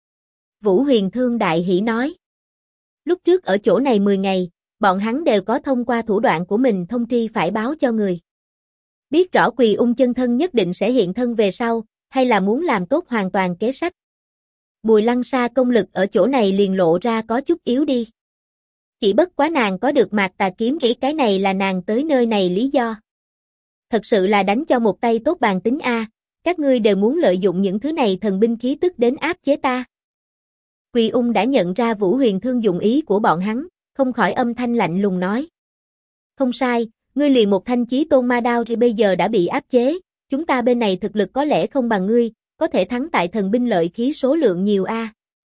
Speaker 1: Vũ Huyền Thương đại hỉ nói. Lúc trước ở chỗ này 10 ngày, bọn hắn đều có thông qua thủ đoạn của mình thông tri phải báo cho người. Biết rõ Quỳ ung chân thân nhất định sẽ hiện thân về sau, hay là muốn làm tốt hoàn toàn kế sách. Bùi Lăng Sa công lực ở chỗ này liền lộ ra có chút yếu đi. Chỉ bất quá nàng có được Mạc Tà kiếm nghĩ cái này là nàng tới nơi này lý do. Thật sự là đánh cho một tay tốt bàn tính a, các ngươi đều muốn lợi dụng những thứ này thần binh khí tức đến áp chế ta. Quỳ ung đã nhận ra Vũ Huyền Thương dụng ý của bọn hắn, không khỏi âm thanh lạnh lùng nói. Không sai, ngươi liền một thanh chí tôn ma đao thì bây giờ đã bị áp chế, chúng ta bên này thực lực có lẽ không bằng ngươi, có thể thắng tại thần binh lợi khí số lượng nhiều a.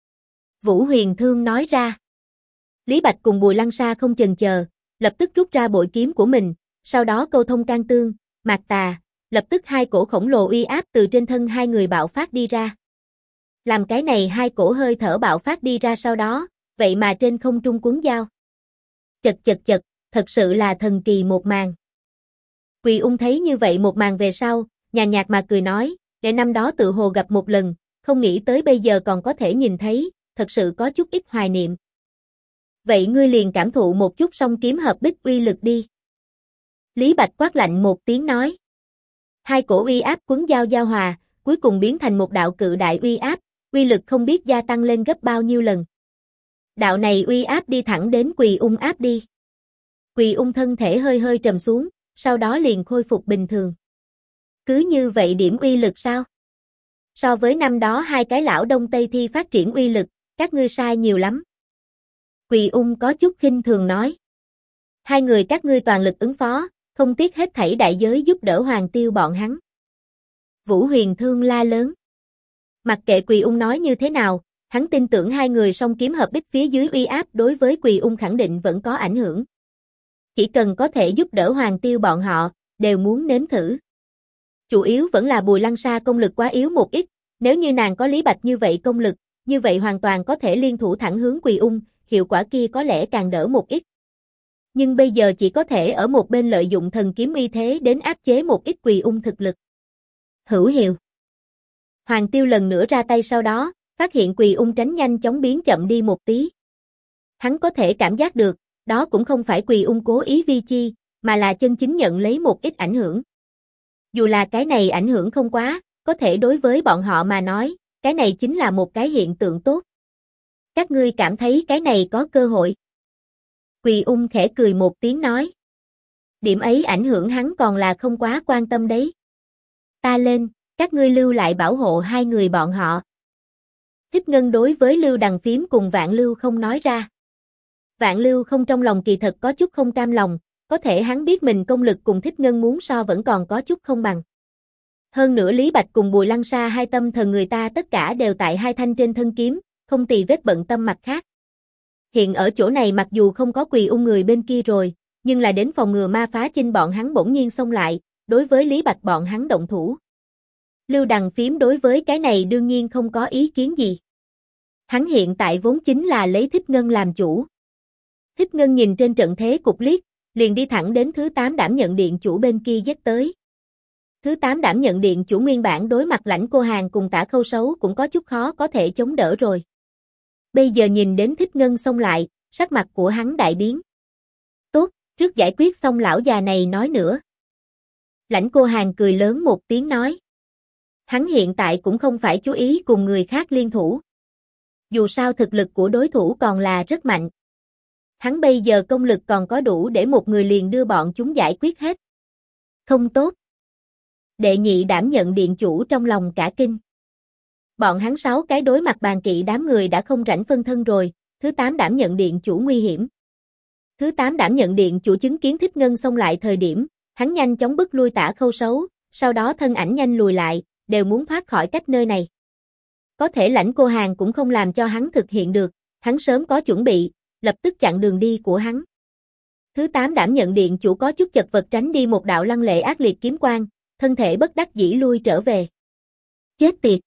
Speaker 1: Vũ Huyền Thương nói ra. Lý Bạch cùng Bùi Lăng Sa không chần chờ, lập tức rút ra bội kiếm của mình, sau đó câu thông can tương, Mạc Tà, lập tức hai cổ khổng lồ uy áp từ trên thân hai người bạo phát đi ra. Làm cái này hai cổ hơi thở bạo phát đi ra sau đó, vậy mà trên không trung cuốn dao. Chật chật chật, thật sự là thần kỳ một màn. Quỳ ung thấy như vậy một màn về sau, nhàn nhạt mà cười nói, để năm đó tự hồ gặp một lần, không nghĩ tới bây giờ còn có thể nhìn thấy, thật sự có chút ít hoài niệm. Vậy ngươi liền cảm thụ một chút song kiếm hợp bích uy lực đi. Lý Bạch quát lạnh một tiếng nói. Hai cổ uy áp cuốn dao giao hòa, cuối cùng biến thành một đạo cự đại uy áp, uy lực không biết gia tăng lên gấp bao nhiêu lần. Đạo này uy áp đi thẳng đến Quỳ ung áp đi. Quỳ ung thân thể hơi hơi trầm xuống, sau đó liền khôi phục bình thường. Cứ như vậy điểm uy lực sao? So với năm đó hai cái lão Đông Tây Thi phát triển uy lực, các ngươi sai nhiều lắm. Quỳ ung có chút khinh thường nói. Hai người các ngươi toàn lực ứng phó, không tiếc hết thảy đại giới giúp đỡ Hoàng Tiêu bọn hắn. Vũ Huyền Thương la lớn. Mặc kệ Quỳ ung nói như thế nào, hắn tin tưởng hai người song kiếm hợp bích phía dưới uy áp đối với Quỳ ung khẳng định vẫn có ảnh hưởng. Chỉ cần có thể giúp đỡ Hoàng Tiêu bọn họ, đều muốn nếm thử. Chủ yếu vẫn là Bùi Lăng Sa công lực quá yếu một ít, nếu như nàng có Lý Bạch như vậy công lực, như vậy hoàn toàn có thể liên thủ thẳng hướng Quỳ ung, hiệu quả kia có lẽ càng đỡ một ít. Nhưng bây giờ chỉ có thể ở một bên lợi dụng thần kiếm uy thế đến áp chế một ít Quỳ ung thực lực. Hữu hiệu. Hoàng Tiêu lần nữa ra tay sau đó, phát hiện Quỳ ung tránh nhanh chóng biến chậm đi một tí. Hắn có thể cảm giác được, đó cũng không phải Quỳ ung cố ý vi chi, mà là chân chính nhận lấy một ít ảnh hưởng. Dù là cái này ảnh hưởng không quá, có thể đối với bọn họ mà nói, cái này chính là một cái hiện tượng tốt. Các ngươi cảm thấy cái này có cơ hội. Quỳ ung khẽ cười một tiếng nói. Điểm ấy ảnh hưởng hắn còn là không quá quan tâm đấy. Ta lên, các ngươi lưu lại bảo hộ hai người bọn họ. Thích Ngân đối với Lưu Đằng Phím cùng Vạn Lưu không nói ra. Vạn Lưu không trong lòng kỳ thật có chút không cam lòng, có thể hắn biết mình công lực cùng Thích Ngân muốn so vẫn còn có chút không bằng. Hơn nữa Lý Bạch cùng Bùi Lăng Sa hai tâm thần người ta tất cả đều tại hai thanh trên thân kiếm, không tì vết bận tâm mặt khác. Hiện ở chỗ này mặc dù không có Quỳ ung người bên kia rồi, nhưng là đến phòng ngừa ma phá chinh bọn hắn bỗng nhiên xông lại, đối với Lý Bạch bọn hắn động thủ. Lưu Đằng Phím đối với cái này đương nhiên không có ý kiến gì. Hắn hiện tại vốn chính là lấy Thích Ngân làm chủ. Thích Ngân nhìn trên trận thế cục liếc, liền đi thẳng đến thứ 8 đảm nhận điện chủ bên kia giết tới. Thứ 8 đảm nhận điện chủ nguyên bản đối mặt Lãnh Cô Hàn cùng Tả Khâu Sấu cũng có chút khó có thể chống đỡ rồi. Bây giờ nhìn đến Thích Ngân xông lại, sắc mặt của hắn đại biến. Tốt, trước giải quyết xong lão già này nói nữa. Lãnh Cô Hàn cười lớn một tiếng nói. Hắn hiện tại cũng không phải chú ý cùng người khác liên thủ. Dù sao thực lực của đối thủ còn là rất mạnh. Hắn bây giờ công lực còn có đủ để một người liền đưa bọn chúng giải quyết hết. Không tốt. Đệ nhị đảm nhận điện chủ trong lòng cả kinh. Bọn hắn 6 cái đối mặt bàn kỵ đám người đã không rảnh phân thân rồi, thứ 8 đảm nhận điện chủ nguy hiểm. Thứ 8 đảm nhận điện chủ chứng kiến Thích Ngân xông lại thời điểm, hắn nhanh chóng bức lui Tả Khâu Sấu, sau đó thân ảnh nhanh lùi lại, đều muốn thoát khỏi cách nơi này. Có thể Lãnh Cô Hàn cũng không làm cho hắn thực hiện được, hắn sớm có chuẩn bị, lập tức chặn đường đi của hắn. Thứ 8 đảm nhận điện chủ có chút chật vật tránh đi một đạo lăng lệ ác liệt kiếm quang, thân thể bất đắc dĩ lui trở về. Chết tiệt!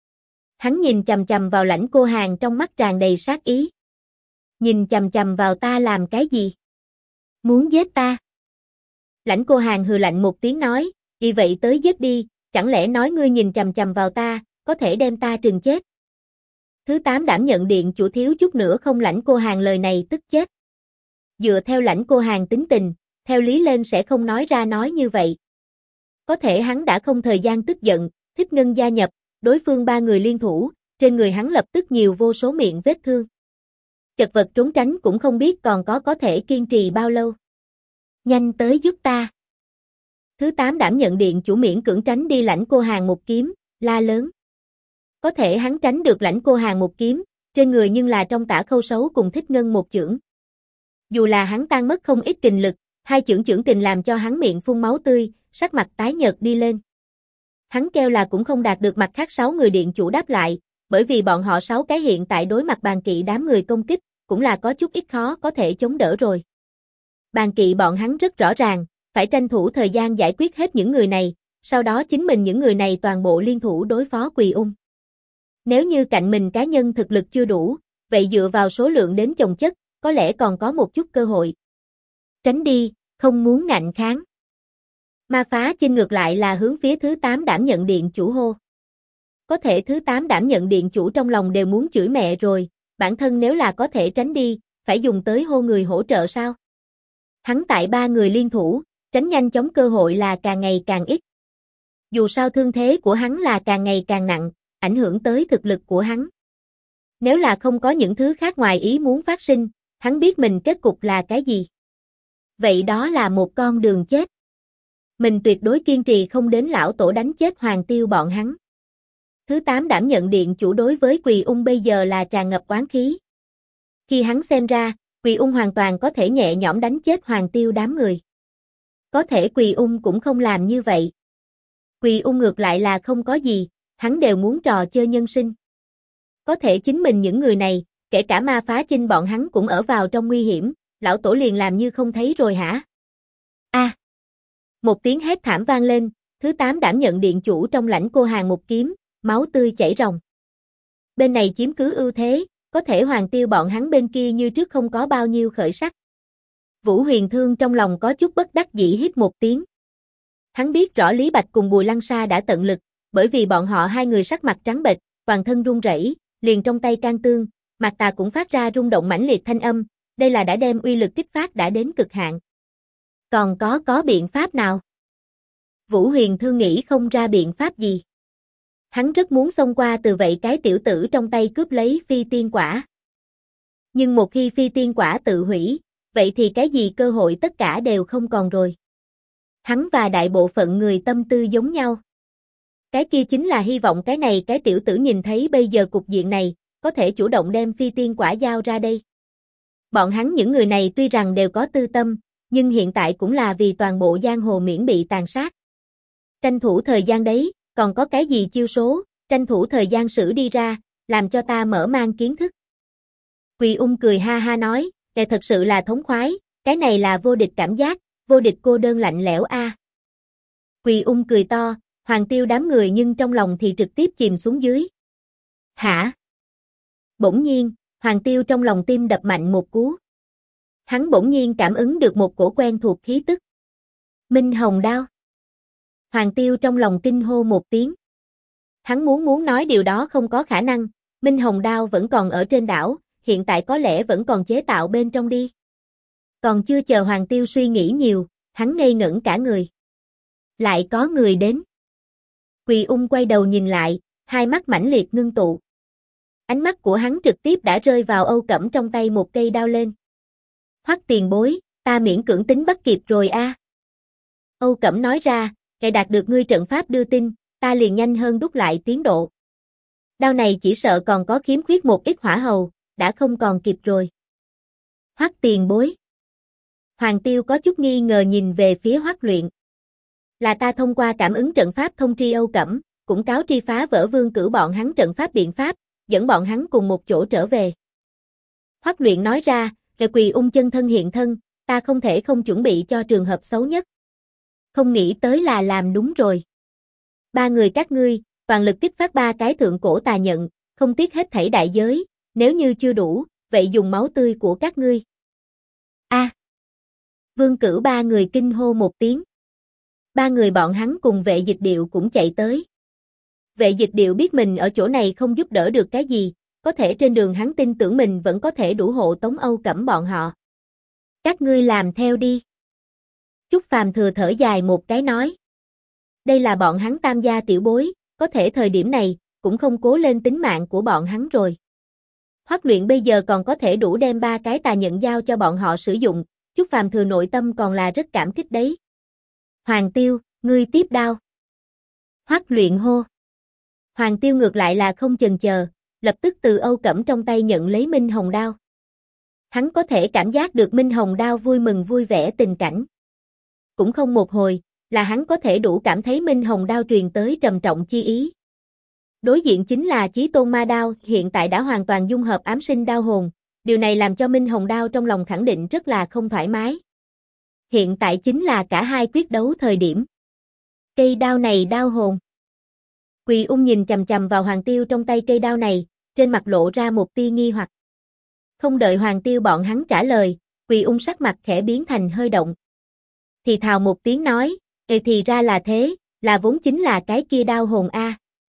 Speaker 1: Hắn nhìn chằm chằm vào Lãnh Cô Hàn trong mắt tràn đầy sát ý. Nhìn chằm chằm vào ta làm cái gì? Muốn giết ta? Lãnh Cô Hàn hừ lạnh một tiếng nói, "Vì vậy tới giết đi, chẳng lẽ nói ngươi nhìn chằm chằm vào ta, có thể đem ta trừng chết?" Thứ 8 đảm nhận điện chủ thiếu chút nữa không Lãnh Cô Hàn lời này tức chết. Dựa theo Lãnh Cô Hàn tính tình, theo lý lên sẽ không nói ra nói như vậy. Có thể hắn đã không thời gian tức giận, Thích Ngân gia nhập, đối phương 3 người liên thủ, trên người hắn lập tức nhiều vô số miệng vết thương. Chật vật trốn tránh cũng không biết còn có thể kiên trì bao lâu. Nhanh tới giúp ta. Thứ 8 đảm nhận điện chủ miễn cưỡng tránh đi Lãnh Cô Hàn một kiếm, la lớn. Có thể hắn tránh được Lãnh Cô Hàn một kiếm, trên người nhưng là trong Tả Khâu Sấu cùng Thích Ngân một chưởng. Dù là hắn tan mất không ít kình lực, hai chưởng kình làm cho hắn miệng phun máu tươi, sắc mặt tái nhợt đi lên. Hắn kêu là cũng không đạt được mặt khác 6 người điện chủ đáp lại, bởi vì bọn họ 6 cái hiện tại đối mặt bàn kỵ đám người công kích, cũng là có chút ít khó có thể chống đỡ rồi. Bàn kỵ bọn hắn rất rõ ràng, phải tranh thủ thời gian giải quyết hết những người này, sau đó chính mình những người này toàn bộ liên thủ đối phó Quỳ ung. Nếu như cạnh mình cá nhân thực lực chưa đủ, vậy dựa vào số lượng đến chồng chất, có lẽ còn có một chút cơ hội. Tránh đi, không muốn ngạnh kháng. Ma phá chinh ngược lại là hướng phía thứ 8 đảm nhận điện chủ hô. Có thể thứ 8 đảm nhận điện chủ trong lòng đều muốn chửi mẹ rồi, bản thân nếu là có thể tránh đi, phải dùng tới hô người hỗ trợ sao? Hắn tại 3 người liên thủ, tránh nhanh chóng cơ hội là càng ngày càng ít. Dù sao thương thế của hắn là càng ngày càng nặng, ảnh hưởng tới thực lực của hắn. Nếu là không có những thứ khác ngoài ý muốn phát sinh, hắn biết mình kết cục là cái gì. Vậy đó là một con đường chết. Mình tuyệt đối kiên trì không đến lão tổ đánh chết Hoàng Tiêu bọn hắn. Thứ 8 đảm nhận điện chủ đối với Quỳ ung bây giờ là tràn ngập oán khí. Khi hắn xem ra, Quỳ ung hoàn toàn có thể nhẹ nhõm đánh chết Hoàng Tiêu đám người. Có thể Quỳ ung cũng không làm như vậy. Quỳ ung ngược lại là không có gì, hắn đều muốn trò chơi nhân sinh. Có thể chính mình những người này, kể cả ma phá chinh bọn hắn cũng ở vào trong nguy hiểm, lão tổ liền làm như không thấy rồi hả? A! Một tiếng hét thảm vang lên, thứ 8 đảm nhận điện chủ trong Lãnh Cô Hàn một kiếm, máu tươi chảy ròng. Bên này chiếm cứ ưu thế, có thể Hoàng Tiêu bọn hắn bên kia như trước không có bao nhiêu khởi sắc. Vũ Huyền Thương trong lòng có chút bất đắc dĩ hít một tiếng. Hắn biết rõ Lý Bạch cùng Bùi Lăng Sa đã tận lực, bởi vì bọn họ hai người sắc mặt trắng bệch, toàn thân run rẩy, liền trong tay can tương, Mạc Tà cũng phát ra rung động mãnh liệt thanh âm, đây là đã đem uy lực kích phát đã đến cực hạn. Còn có biện pháp nào? Vũ Huyền Thương nghĩ không ra biện pháp gì. Hắn rất muốn xông qua từ vậy cái tiểu tử trong tay cướp lấy phi tiên quả. Nhưng một khi phi tiên quả tự hủy, vậy thì cái gì cơ hội tất cả đều không còn rồi. Hắn và đại bộ phận người tâm tư giống nhau. Cái kia chính là hy vọng cái này cái tiểu tử nhìn thấy bây giờ cục diện này, có thể chủ động đem phi tiên quả giao ra đây. Bọn hắn những người này tuy rằng đều có tư tâm, nhưng hiện tại cũng là vì toàn bộ giang hồ miễn bị tàn sát. Tranh thủ thời gian đấy, còn có cái gì chiêu số, tranh thủ thời gian sử đi ra, làm cho ta mở mang kiến thức. Quỳ Ung cười ha ha nói, kẻ thật sự là thống khoái, cái này là vô địch cảm giác, vô địch cô đơn lạnh lẽo a. Quỳ Ung cười to, Hoàng Tiêu đám người nhưng trong lòng thì trực tiếp chìm xuống dưới. Hả? Bỗng nhiên, Hoàng Tiêu trong lòng tim đập mạnh một cú. Hắn bỗng nhiên cảm ứng được một cổ quen thuộc khí tức. Minh Hồng Đao. Hoàng Tiêu trong lòng kinh hô một tiếng. Hắn muốn nói điều đó không có khả năng, Minh Hồng Đao vẫn còn ở trên đảo, hiện tại có lẽ vẫn còn chế tạo bên trong đi. Còn chưa chờ Hoàng Tiêu suy nghĩ nhiều, hắn ngây ngẩn cả người. Lại có người đến. Quỳ Ung quay đầu nhìn lại, hai mắt mãnh liệt ngưng tụ. Ánh mắt của hắn trực tiếp đã rơi vào Âu Cẩm trong tay một cây đao lên. Hoắc tiền bối, ta miễn cưỡng tính bắt kịp rồi a. Âu Cẩm nói ra, kẻ đạt được ngươi trận pháp đưa tin, ta liền nhanh hơn rút lại tiến độ. Đao này chỉ sợ còn có khiếm khuyết một ít hỏa hầu, đã không còn kịp rồi. Hoắc tiền bối. Hoàng Tiêu có chút nghi ngờ nhìn về phía Hoắc Luyện. Là ta thông qua cảm ứng trận pháp thông tri Âu Cẩm, cũng cáo tri phá vỡ Vương Cử bọn hắn trận pháp biện pháp, dẫn bọn hắn cùng một chỗ trở về. Hoắc Luyện nói ra, kẻ Quỳ Ung chân thân hiện thân, ta không thể không chuẩn bị cho trường hợp xấu nhất. Không nghĩ tới là làm đúng rồi. Ba người các ngươi, toàn lực kích phát ba cái thượng cổ tà nhận, không tiếc hết thảy đại giới, nếu như chưa đủ, vậy dùng máu tươi của các ngươi. A. Vương Cử ba người kinh hô một tiếng. Ba người bọn hắn cùng Vệ Dịch Điệu cũng chạy tới. Vệ Dịch Điệu biết mình ở chỗ này không giúp đỡ được cái gì, có thể trên đường hắn tin tưởng mình vẫn có thể đủ hộ tống Âu Cẩm bọn họ. Các ngươi làm theo đi. Chúc Phàm thừa thở dài một cái nói. Đây là bọn hắn tam gia tiểu bối, có thể thời điểm này, cũng không cố lên tính mạng của bọn hắn rồi. Hoắc Luyện bây giờ còn có thể đủ đem ba cái tà nhận giao cho bọn họ sử dụng, Chúc Phàm thừa nội tâm còn là rất cảm kích đấy. Hoàng Tiêu, ngươi tiếp đao. Hoắc Luyện hô. Hoàng Tiêu ngược lại là không chần chờ, lập tức từ Âu Cẩm trong tay nhận lấy Minh Hồng Đao. Hắn có thể cảm giác được Minh Hồng Đao vui mừng vui vẻ tình cảnh. Cũng không một hồi, là hắn có thể đủ cảm thấy Minh Hồng Đao truyền tới trầm trọng chi ý. Đối diện chính là Chí Tôn Ma Đao, hiện tại đã hoàn toàn dung hợp ám sinh đao hồn, điều này làm cho Minh Hồng Đao trong lòng khẳng định rất là không thoải mái. Hiện tại chính là cả hai quyết đấu thời điểm. Cây đao này đao hồn. Quỳ Ung nhìn chằm chằm vào Hoàng Tiêu trong tay cây đao này, trên mặt lộ ra một tia nghi hoặc. Không đợi Hoàng Tiêu bọn hắn trả lời, Quỳ Ung sắc mặt khẽ biến thành hơi động. Thì thào một tiếng nói, thì ra là thế, là vốn chính là cái kia đao hồn a.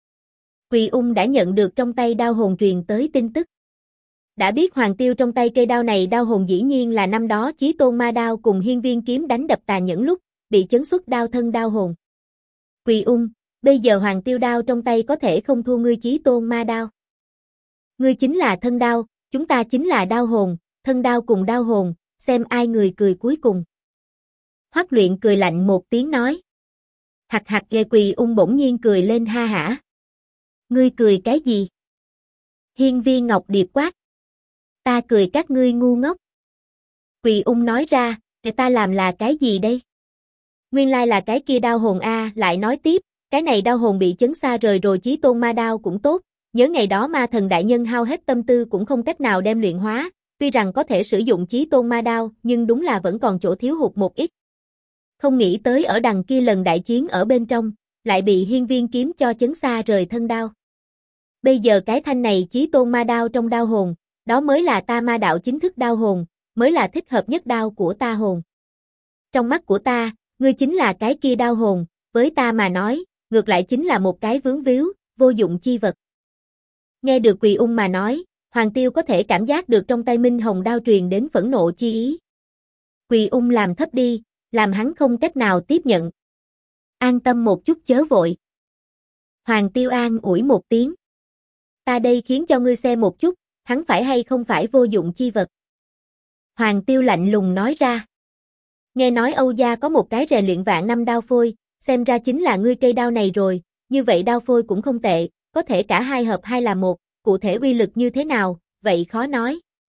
Speaker 1: Quỳ Ung đã nhận được trong tay đao hồn truyền tới tin tức. Đã biết Hoàng Tiêu trong tay cây đao này đao hồn dĩ nhiên là năm đó Chí Tôn Ma Đao cùng Hiên Viên kiếm đánh đập tà nhẫn lúc, bị chấn xuất đao thân đao hồn. Quỳ Ung, bây giờ Hoàng Tiêu đao trong tay có thể không thua ngươi Chí Tôn Ma Đao. Ngươi chính là thân đao, chúng ta chính là đao hồn, thân đao cùng đao hồn, xem ai người cười cuối cùng. Hoắc Luyện cười lạnh một tiếng nói. Hạc hạc ghê. Quỳ Ung bỗng nhiên cười lên ha hả. Ngươi cười cái gì? Hiên Viên Ngọc Điệp quát. Ta cười các ngươi ngu ngốc. Quỳ Ung nói ra, để ta làm là cái gì đây? Nguyên lai là cái kia đao hồn a. Lại nói tiếp, cái này đao hồn bị chấn xa rời rồi Chí Tôn Ma Đao cũng tốt, nhớ ngày đó ma thần đại nhân hao hết tâm tư cũng không cách nào đem luyện hóa, tuy rằng có thể sử dụng Chí Tôn Ma Đao, nhưng đúng là vẫn còn chỗ thiếu hụt một ít. Không nghĩ tới ở đằng kia lần đại chiến ở bên trong, lại bị Hiên Viên kiếm cho chấn xa rời thân đao. Bây giờ cái thanh này Chí Tôn Ma Đao trong đao hồn, đó mới là ta ma đạo chính thức đao hồn, mới là thích hợp nhất đao của ta hồn. Trong mắt của ta, ngươi chính là cái kia đao hồn, với ta mà nói, ngược lại chính là một cái vướng víu, vô dụng chi vật. Nghe được Quỳ Ung mà nói, Hoàng Tiêu có thể cảm giác được trong tay Minh Hồng Đao truyền đến phẫn nộ chi ý. Quỳ Ung làm thấp đi, làm hắn không cách nào tiếp nhận. An tâm một chút chớ vội. Hoàng Tiêu an ủi một tiếng. Ta đây khiến cho ngươi xem một chút, hắn phải hay không phải vô dụng chi vật. Hoàng Tiêu lạnh lùng nói ra. Nghe nói Âu gia có một cái rèn luyện vạn năm đao phôi, xem ra chính là ngươi cây đao này rồi, như vậy đao phôi cũng không tệ, có thể cả hai hợp hai là một, cụ thể uy lực như thế nào, vậy khó nói.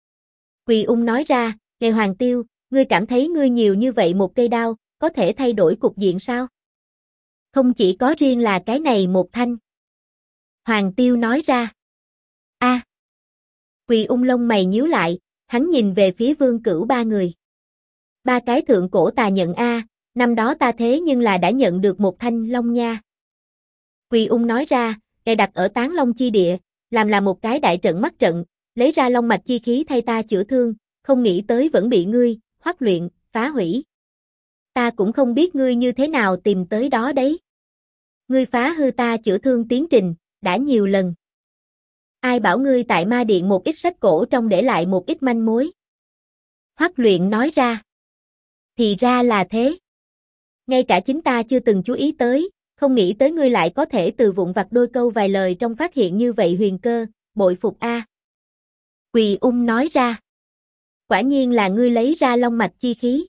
Speaker 1: Quỳ Ung nói ra, nghe Hoàng Tiêu, ngươi cảm thấy ngươi nhiều như vậy một cây đao, có thể thay đổi cục diện sao? Không chỉ có riêng là cái này một thanh. Hoàng Tiêu nói ra. A. Quỳ Ung lông mày nhíu lại, hắn nhìn về phía Vương Cửu ba người. Ba cái thượng cổ tà nhận a, năm đó ta thế nhưng là đã nhận được một thanh long nha. Quỳ Ung nói ra, ngài đặt ở Tán Long chi địa, làm là một cái đại trận mắt trận, lấy ra long mạch chi khí thay ta chữa thương, không nghĩ tới vẫn bị ngươi, Hoắc Luyện, phá hủy. Ta cũng không biết ngươi như thế nào tìm tới đó đấy. Ngươi phá hư ta chữa thương tiến trình, đã nhiều lần. Ai bảo ngươi tại ma điện một ít sách cổ trong để lại một ít manh mối? Hoắc Luyện nói ra. Thì ra là thế. Ngay cả chính ta chưa từng chú ý tới, không nghĩ tới ngươi lại có thể từ vụn vặt đôi câu vài lời trong phát hiện như vậy huyền cơ, bội phục a. Quỳ Ung nói ra. Quả nhiên là ngươi lấy ra long mạch chi khí.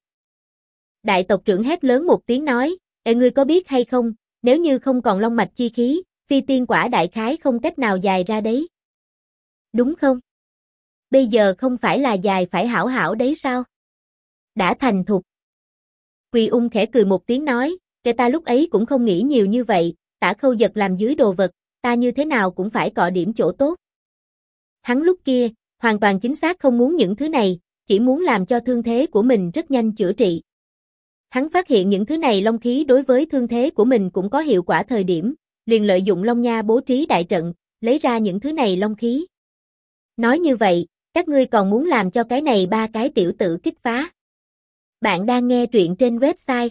Speaker 1: Đại tộc trưởng hét lớn một tiếng nói, ê ngươi có biết hay không, nếu như không còn long mạch chi khí, phi tiên quả đại khái không cách nào dài ra đấy. Đúng không? Bây giờ không phải là dài phải hảo hảo đấy sao? Đã thành thục. Quỳ Ung khẽ cười một tiếng nói, kể ta lúc ấy cũng không nghĩ nhiều như vậy, Tả Khâu Giật làm dưới đồ vật, ta như thế nào cũng phải cọ điểm chỗ tốt. Hắn lúc kia, hoàn toàn chính xác không muốn những thứ này, chỉ muốn làm cho thương thế của mình rất nhanh chữa trị. Hắn phát hiện những thứ này long khí đối với thương thế của mình cũng có hiệu quả thời điểm, liền lợi dụng long nha bố trí đại trận, lấy ra những thứ này long khí. Nói như vậy, các ngươi còn muốn làm cho cái này ba cái tiểu tử kích phá. Bạn đang nghe truyện trên website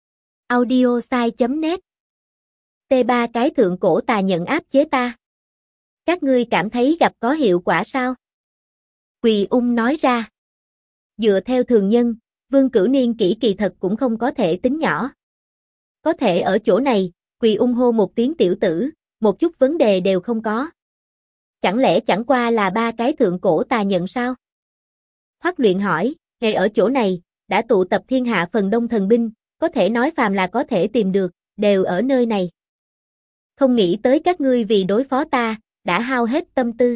Speaker 1: audiosai.net. T3 cái thượng cổ tà nhận áp chế ta. Các ngươi cảm thấy gặp có hiệu quả sao? Quỳ Ung nói ra. Dựa theo thường nhân, Vương Cửu niên kỷ kỳ thật cũng không có thể tính nhỏ. Có thể ở chỗ này, Quỳ Ung hô một tiếng tiểu tử, một chút vấn đề đều không có. Chẳng lẽ chẳng qua là ba cái thượng cổ tà nhận sao? Hoắc Luyện hỏi, ngay ở chỗ này, đã tụ tập thiên hạ phần đông thần binh, có thể nói phàm là có thể tìm được, đều ở nơi này. Không nghĩ tới các ngươi vì đối phó ta, đã hao hết tâm tư.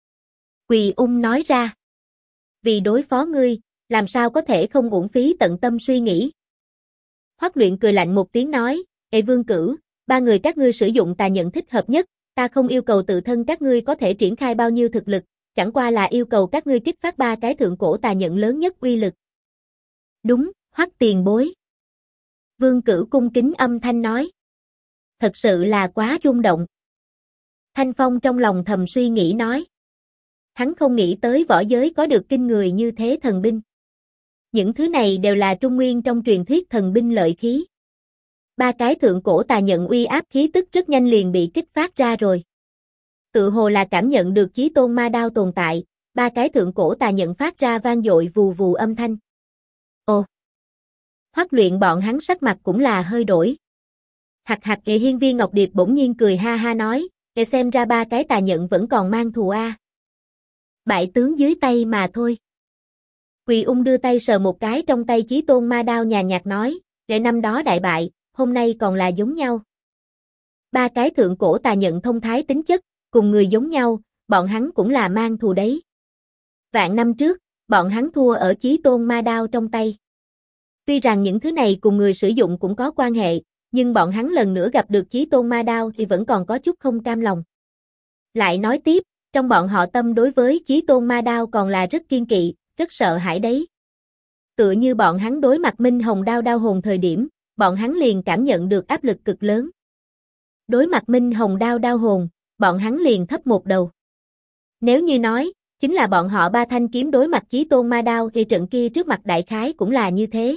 Speaker 1: Quỳ Ung nói ra. Vì đối phó ngươi, làm sao có thể không uổng phí tận tâm suy nghĩ. Hoắc Luyện cười lạnh một tiếng nói, ê Vương Cửu, ba người các ngươi sử dụng tà nhận thích hợp nhất, ta không yêu cầu tự thân các ngươi có thể triển khai bao nhiêu thực lực, chẳng qua là yêu cầu các ngươi kích phát ba cái thượng cổ tà nhận lớn nhất uy lực. Đúng, Hoắc tiền bối. Vương Cửu cung kính âm thanh nói. Thật sự là quá rung động. Thanh Phong trong lòng thầm suy nghĩ nói. Hắn không nghĩ tới võ giới có được kinh người như thế thần binh. Những thứ này đều là Trung Nguyên trong truyền thuyết thần binh lợi khí. Ba cái thượng cổ tà nhận uy áp khí tức rất nhanh liền bị kích phát ra rồi. Tự hồ là cảm nhận được chí tôn ma đao tồn tại, ba cái thượng cổ tà nhận phát ra vang dội vù vù âm thanh. Ồ! Hoắc Luyện bọn hắn sắc mặt cũng là hơi đổi. Hạc hạc Nghệ Hiên Viên Ngọc Điệp bỗng nhiên cười ha ha nói, để xem ra ba cái tà nhận vẫn còn mang thù a. Bại tướng dưới tay mà thôi. Quỳ Ung đưa tay sờ một cái trong tay chí tôn ma đao nhàn nhạt nói, để năm đó đại bại, hôm nay còn là giống nhau. Ba cái thượng cổ tà nhận thông thái tính chất, cùng người giống nhau, bọn hắn cũng là mang thù đấy. Vạn năm trước, bọn hắn thua ở chí tôn ma đao trong tay. Tuy rằng những thứ này cùng người sử dụng cũng có quan hệ, nhưng bọn hắn lần nữa gặp được chí tôn ma đao thì vẫn còn có chút không cam lòng. Lại nói tiếp, trong bọn họ tâm đối với chí tôn ma đao còn là rất kiên kỵ, rất sợ hãi đấy. Tựa như bọn hắn đối mặt Minh Hồng đao đao hồn thời điểm, bọn hắn liền cảm nhận được áp lực cực lớn. Đối mặt Minh Hồng đao đao hồn, bọn hắn liền thấp một đầu. Nếu như nói, chính là bọn họ ba thanh kiếm đối mặt chí tôn ma đao thì trận kia trước mặt đại khái cũng là như thế.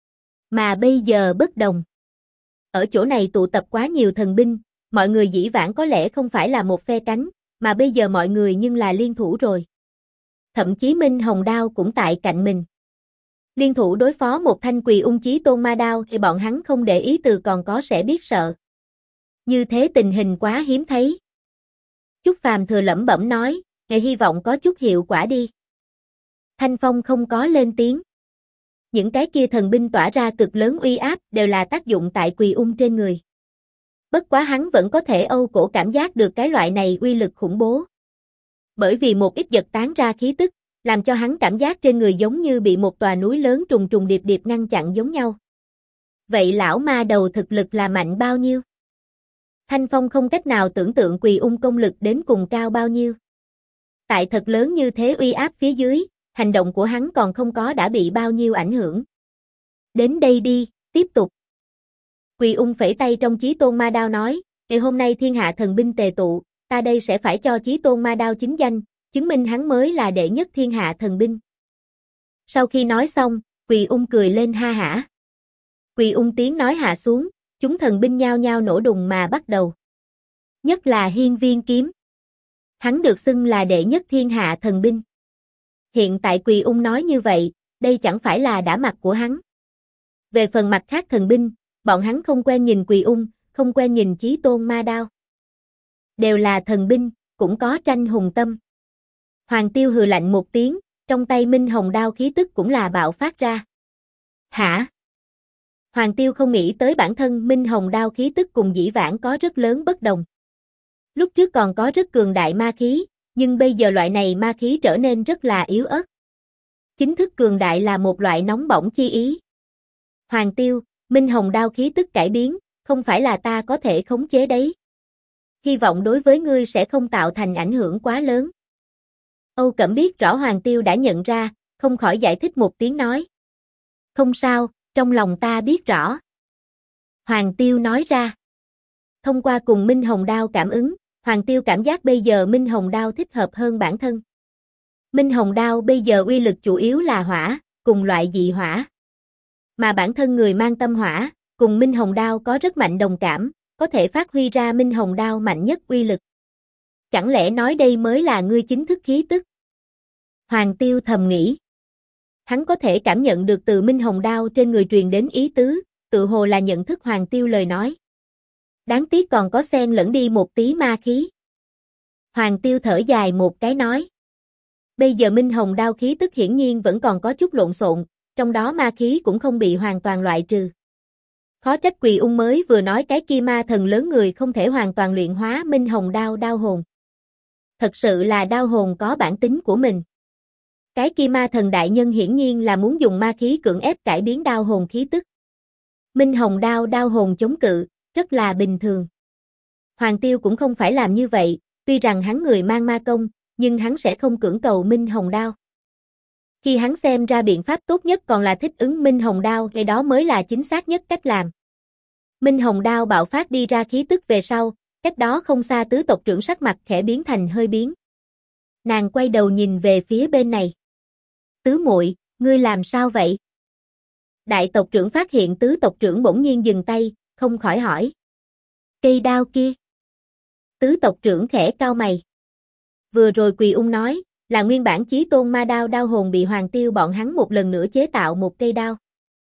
Speaker 1: Mà bây giờ bất đồng. Ở chỗ này tụ tập quá nhiều thần binh, mọi người dĩ vãng có lẽ không phải là một phe cánh, mà bây giờ mọi người nhưng là liên thủ rồi. Thậm chí Minh Hồng đao cũng tại cạnh mình. Liên thủ đối phó một thanh Quỳ Ung Chí Tôn ma đao thì bọn hắn không để ý từ còn có sẽ biết sợ. Như thế tình hình quá hiếm thấy. Chúc Phàm thừa lẩm bẩm nói, "Ngày hy vọng có chút hiệu quả đi." Thanh Phong không có lên tiếng. Những cái kia thần binh tỏa ra cực lớn uy áp đều là tác dụng tại Quỳ Ung trên người. Bất quá hắn vẫn có thể âu cổ cảm giác được cái loại này uy lực khủng bố. Bởi vì một ít giật tán ra khí tức, làm cho hắn cảm giác trên người giống như bị một tòa núi lớn trùng trùng điệp điệp ngăn chặn giống nhau. Vậy lão ma đầu thực lực là mạnh bao nhiêu? Thanh Phong không cách nào tưởng tượng Quỳ Ung công lực đến cùng cao bao nhiêu. Tại thật lớn như thế uy áp phía dưới, hành động của hắn còn không có đã bị bao nhiêu ảnh hưởng. Đến đây đi, tiếp tục. Quỳ Ung phẩy tay trong Chí Tôn ma đao nói, ngày hôm nay thiên hạ thần binh tề tụ, ta đây sẽ phải cho Chí Tôn ma đao chính danh, chứng minh hắn mới là đệ nhất thiên hạ thần binh. Sau khi nói xong, Quỳ Ung cười lên ha hả. Quỳ Ung tiếng nói hạ xuống, chúng thần binh nhao nhao nổ đùng mà bắt đầu. Nhất là Hiên Viên kiếm. Hắn được xưng là đệ nhất thiên hạ thần binh. Hiện tại Quỳ Ung nói như vậy, đây chẳng phải là đã mặt của hắn. Về phần mặt khác thần binh, bọn hắn không quen nhìn Quỳ Ung, không quen nhìn Chí Tôn ma đao. Đều là thần binh, cũng có tranh hùng tâm. Hoàng Tiêu hừ lạnh một tiếng, trong tay Minh Hồng đao khí tức cũng là bạo phát ra. Hả? Hoàng Tiêu không nghĩ tới bản thân Minh Hồng đao khí tức cùng dĩ vãng có rất lớn bất đồng. Lúc trước còn có rất cường đại ma khí, nhưng bây giờ loại này ma khí trở nên rất là yếu ớt. Chính thức cường đại là một loại nóng bỏng chi ý. Hoàng Tiêu, Minh Hồng đao khí tức cải biến, không phải là ta có thể khống chế đấy. Hy vọng đối với ngươi sẽ không tạo thành ảnh hưởng quá lớn. Âu Cẩm biết rõ Hoàng Tiêu đã nhận ra, không khỏi giải thích một tiếng nói. Không sao, trong lòng ta biết rõ. Hoàng Tiêu nói ra. Thông qua cùng Minh Hồng đao cảm ứng, Hoàng Tiêu cảm giác bây giờ Minh Hồng đao thích hợp hơn bản thân. Minh Hồng đao bây giờ uy lực chủ yếu là hỏa, cùng loại dị hỏa. Mà bản thân người mang tâm hỏa, cùng Minh Hồng đao có rất mạnh đồng cảm, có thể phát huy ra Minh Hồng đao mạnh nhất uy lực. Chẳng lẽ nói đây mới là ngươi chính thức khí tức? Hoàng Tiêu thầm nghĩ. Hắn có thể cảm nhận được từ Minh Hồng đao trên người truyền đến ý tứ, tự hồ là nhận thức Hoàng Tiêu lời nói. Đáng tiếc còn có xen lẫn đi một tí ma khí. Hoàng Tiêu thở dài một cái nói. Bây giờ Minh Hồng đao khí tức hiển nhiên vẫn còn có chút lộn xộn, trong đó ma khí cũng không bị hoàn toàn loại trừ. Khó trách Quỳ Ung mới vừa nói cái kia ma thần lớn người không thể hoàn toàn luyện hóa Minh Hồng đao đao hồn. Thật sự là đao hồn có bản tính của mình. Cái kia ma thần đại nhân hiển nhiên là muốn dùng ma khí cưỡng ép cải biến đao hồn khí tức. Minh Hồng đao đao hồn chống cự, rất là bình thường. Hoàng Tiêu cũng không phải làm như vậy, tuy rằng hắn người mang ma công, nhưng hắn sẽ không cưỡng cầu Minh Hồng đao. Khi hắn xem ra biện pháp tốt nhất còn là thích ứng Minh Hồng đao, cái đó mới là chính xác nhất cách làm. Minh Hồng đao bạo phát đi ra khí tức về sau, cách đó không xa tứ tộc trưởng sắc mặt khẽ biến thành hơi biến. Nàng quay đầu nhìn về phía bên này. Tứ muội, ngươi làm sao vậy? Đại tộc trưởng phát hiện tứ tộc trưởng bỗng nhiên dừng tay, không khỏi hỏi. Cây đao kia. Tứ tộc trưởng khẽ cau mày. Vừa rồi Quỳ Ung nói, là nguyên bản Chí Tôn ma đao đao hồn bị Hoàng Tiêu bọn hắn một lần nữa chế tạo một cây đao.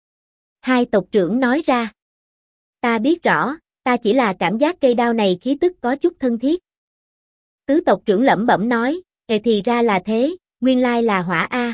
Speaker 1: Hai tộc trưởng nói ra. Ta biết rõ, ta chỉ là cảm giác cây đao này khí tức có chút thân thiết. Tứ tộc trưởng lẩm bẩm nói, thì ra là thế, nguyên lai là hỏa A.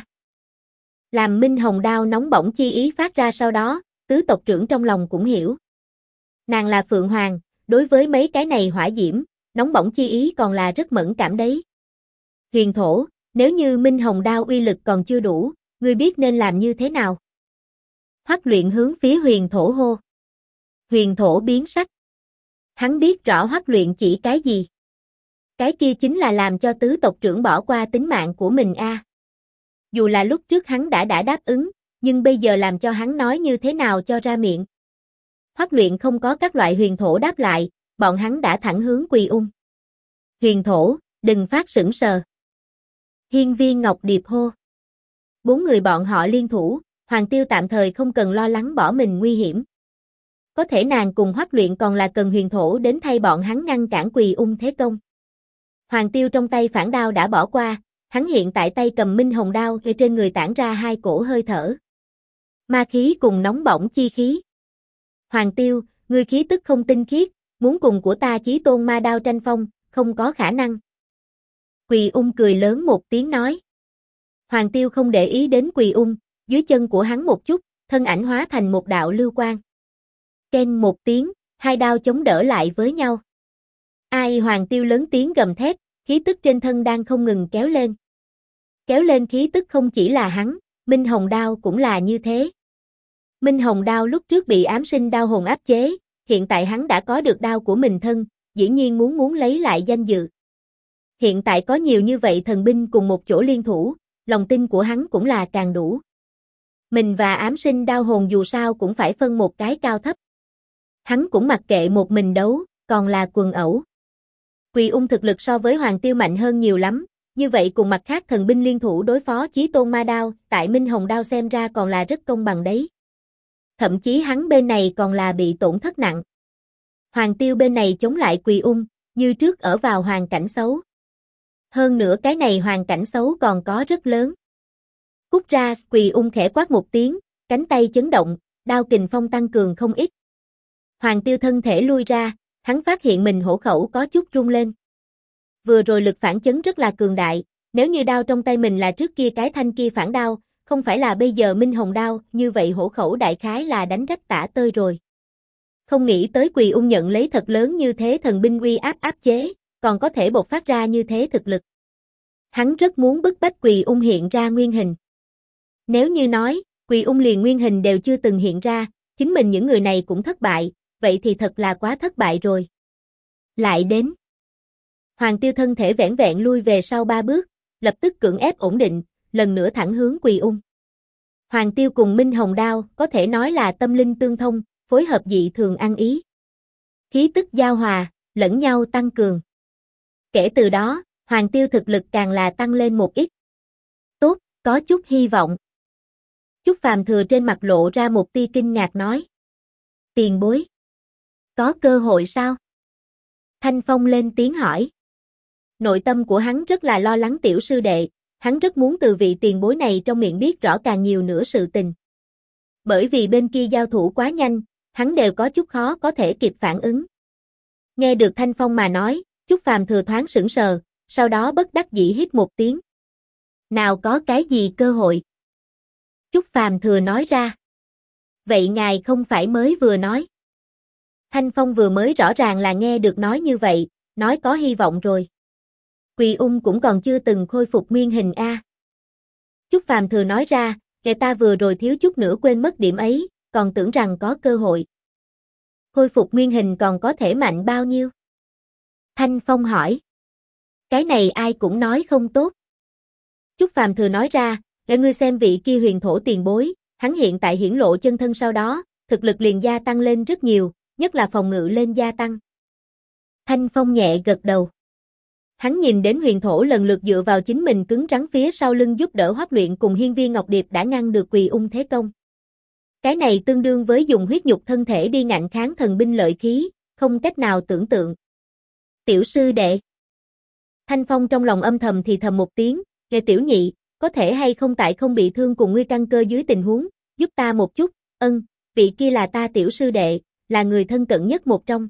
Speaker 1: Làm Minh Hồng đao nóng bỏng chi ý phát ra sau đó, tứ tộc trưởng trong lòng cũng hiểu. Nàng là Phượng Hoàng, đối với mấy cái này hỏa diễm, nóng bỏng chi ý còn là rất mẫn cảm đấy. Huyền thổ, nếu như Minh Hồng đao uy lực còn chưa đủ, ngươi biết nên làm như thế nào? Hoắc Luyện hướng phía Huyền thổ hô. Huyền thổ biến sắc. Hắn biết rõ Hoắc Luyện chỉ cái gì. Cái kia chính là làm cho tứ tộc trưởng bỏ qua tính mạng của mình a. Dù là lúc trước hắn đã đáp ứng, nhưng bây giờ làm cho hắn nói như thế nào cho ra miệng. Hoắc Luyện không có các loại huyền thổ đáp lại, bọn hắn đã thẳng hướng Quỳ Ung. Huyền thổ, đừng phát sững sờ. Hiên Viên Ngọc Điệp hô. Bốn người bọn họ liên thủ, Hoàng Tiêu tạm thời không cần lo lắng bỏ mình nguy hiểm. Có thể nàng cùng Hoắc Luyện còn là cần huyền thổ đến thay bọn hắn ngăn cản Quỳ Ung thế công. Hoàng Tiêu trong tay phản đao đã bỏ qua, hắn hiện tại tay cầm Minh Hồng đao, trên người tản ra hai cổ hơi thở. Ma khí cùng nóng bỏng chi khí. Hoàng Tiêu, ngươi khí tức không tinh khiết, muốn cùng của ta Chí Tôn ma đao tranh phong, không có khả năng. Quỳ Ung cười lớn một tiếng nói. Hoàng Tiêu không để ý đến Quỳ Ung, dưới chân của hắn một chút, thân ảnh hóa thành một đạo lưu quang. Keng một tiếng, hai đao chống đỡ lại với nhau. Ai Hoàng Tiêu lớn tiếng gầm thét, khí tức trên thân đang không ngừng kéo lên. Kéo lên khí tức không chỉ là hắn, Minh Hồng đao cũng là như thế. Minh Hồng đao lúc trước bị ám sinh đao hồn áp chế, hiện tại hắn đã có được đao của mình thân, dĩ nhiên muốn lấy lại danh dự. Hiện tại có nhiều như vậy thần binh cùng một chỗ liên thủ, lòng tin của hắn cũng là càng đủ. Mình và ám sinh đao hồn dù sao cũng phải phân một cái cao thấp. Hắn cũng mặc kệ một mình đấu, còn là quần ẩu. Quỳ Ung thực lực so với Hoàng Tiêu mạnh hơn nhiều lắm, như vậy cùng mặt khác thần binh liên thủ đối phó Chí Tôn ma đao, tại Minh Hồng đao xem ra còn là rất công bằng đấy. Thậm chí hắn bên này còn là bị tổn thất nặng. Hoàng Tiêu bên này chống lại Quỳ Ung, như trước ở vào hoàn cảnh xấu. Hơn nữa cái này hoàn cảnh xấu còn có rất lớn. Cút ra, Quỳ Ung khẽ quát một tiếng, cánh tay chấn động, đao kình phong tăng cường không ít. Hoàng Tiêu thân thể lui ra, hắn phát hiện mình hổ khẩu có chút rung lên. Vừa rồi lực phản chấn rất là cường đại, nếu như đao trong tay mình là trước kia cái thanh kia phản đao, không phải là bây giờ Minh Hồng đao, như vậy hổ khẩu đại khái là đánh rách tả tơi rồi. Không nghĩ tới Quỳ Ung nhận lấy thật lớn như thế thần binh uy áp chế, còn có thể bộc phát ra như thế thực lực. Hắn rất muốn bức bách Quỳ Ung hiện ra nguyên hình. Nếu như nói, Quỳ Ung liền nguyên hình đều chưa từng hiện ra, chính mình những người này cũng thất bại, vậy thì thật là quá thất bại rồi. Lại đến. Hoàng Tiêu thân thể vẻn vẹn lui về sau 3 bước, lập tức cưỡng ép ổn định, lần nữa thẳng hướng Quỳ Ung. Hoàng Tiêu cùng Minh Hồng đao có thể nói là tâm linh tương thông, phối hợp dị thường ăn ý. Khí tức giao hòa, lẫn nhau tăng cường. Kể từ đó, Hoàng Tiêu thực lực càng là tăng lên một ít. Tốt, có chút hy vọng. Chúc Phàm Thừa trên mặt lộ ra một tia kinh ngạc nói. Tiền bối. Có cơ hội sao? Thanh Phong lên tiếng hỏi. Nội tâm của hắn rất là lo lắng tiểu sư đệ, hắn rất muốn từ vị tiền bối này trong miệng biết rõ càng nhiều nữa sự tình. Bởi vì bên kia giao thủ quá nhanh, hắn đều có chút khó có thể kịp phản ứng. Nghe được Thanh Phong mà nói, Chúc Phàm Thừa thoáng sững sờ, sau đó bất đắc dĩ hít một tiếng. Nào có cái gì cơ hội? Chúc Phàm Thừa nói ra. Vậy ngài không phải mới vừa nói. Thanh Phong vừa mới rõ ràng là nghe được nói như vậy, nói có hy vọng rồi. Quỳ Ung cũng còn chưa từng khôi phục nguyên hình a. Chúc Phàm Thừa nói ra, kẻ ta vừa rồi thiếu chút nữa quên mất điểm ấy, còn tưởng rằng có cơ hội. Khôi phục nguyên hình còn có thể mạnh bao nhiêu? Thanh Phong hỏi. Cái này ai cũng nói không tốt. Chúc Phàm Thừa nói ra, để ngươi xem vị kia huyền thổ tiền bối, hắn hiện tại hiển lộ chân thân sau đó, thực lực liền gia tăng lên rất nhiều, nhất là phòng ngự lên gia tăng. Thanh Phong nhẹ gật đầu. Hắn nhìn đến huyền thổ lần lượt dựa vào chính mình cứng rắn phía sau lưng giúp đỡ Hoắc Luyện cùng Hiên Viên Ngọc Điệp đã ngăn được Quỳ Ung thế công. Cái này tương đương với dùng huyết nhục thân thể đi ngạnh kháng thần binh lợi khí, không cách nào tưởng tượng. Tiểu sư đệ. Thanh Phong trong lòng âm thầm thì thầm một tiếng, nghe tiểu nhị, có thể hay không tại không bị thương cùng ngươi căn cơ dưới tình huống, giúp ta một chút, vị kia là ta tiểu sư đệ, là người thân cận nhất một trong.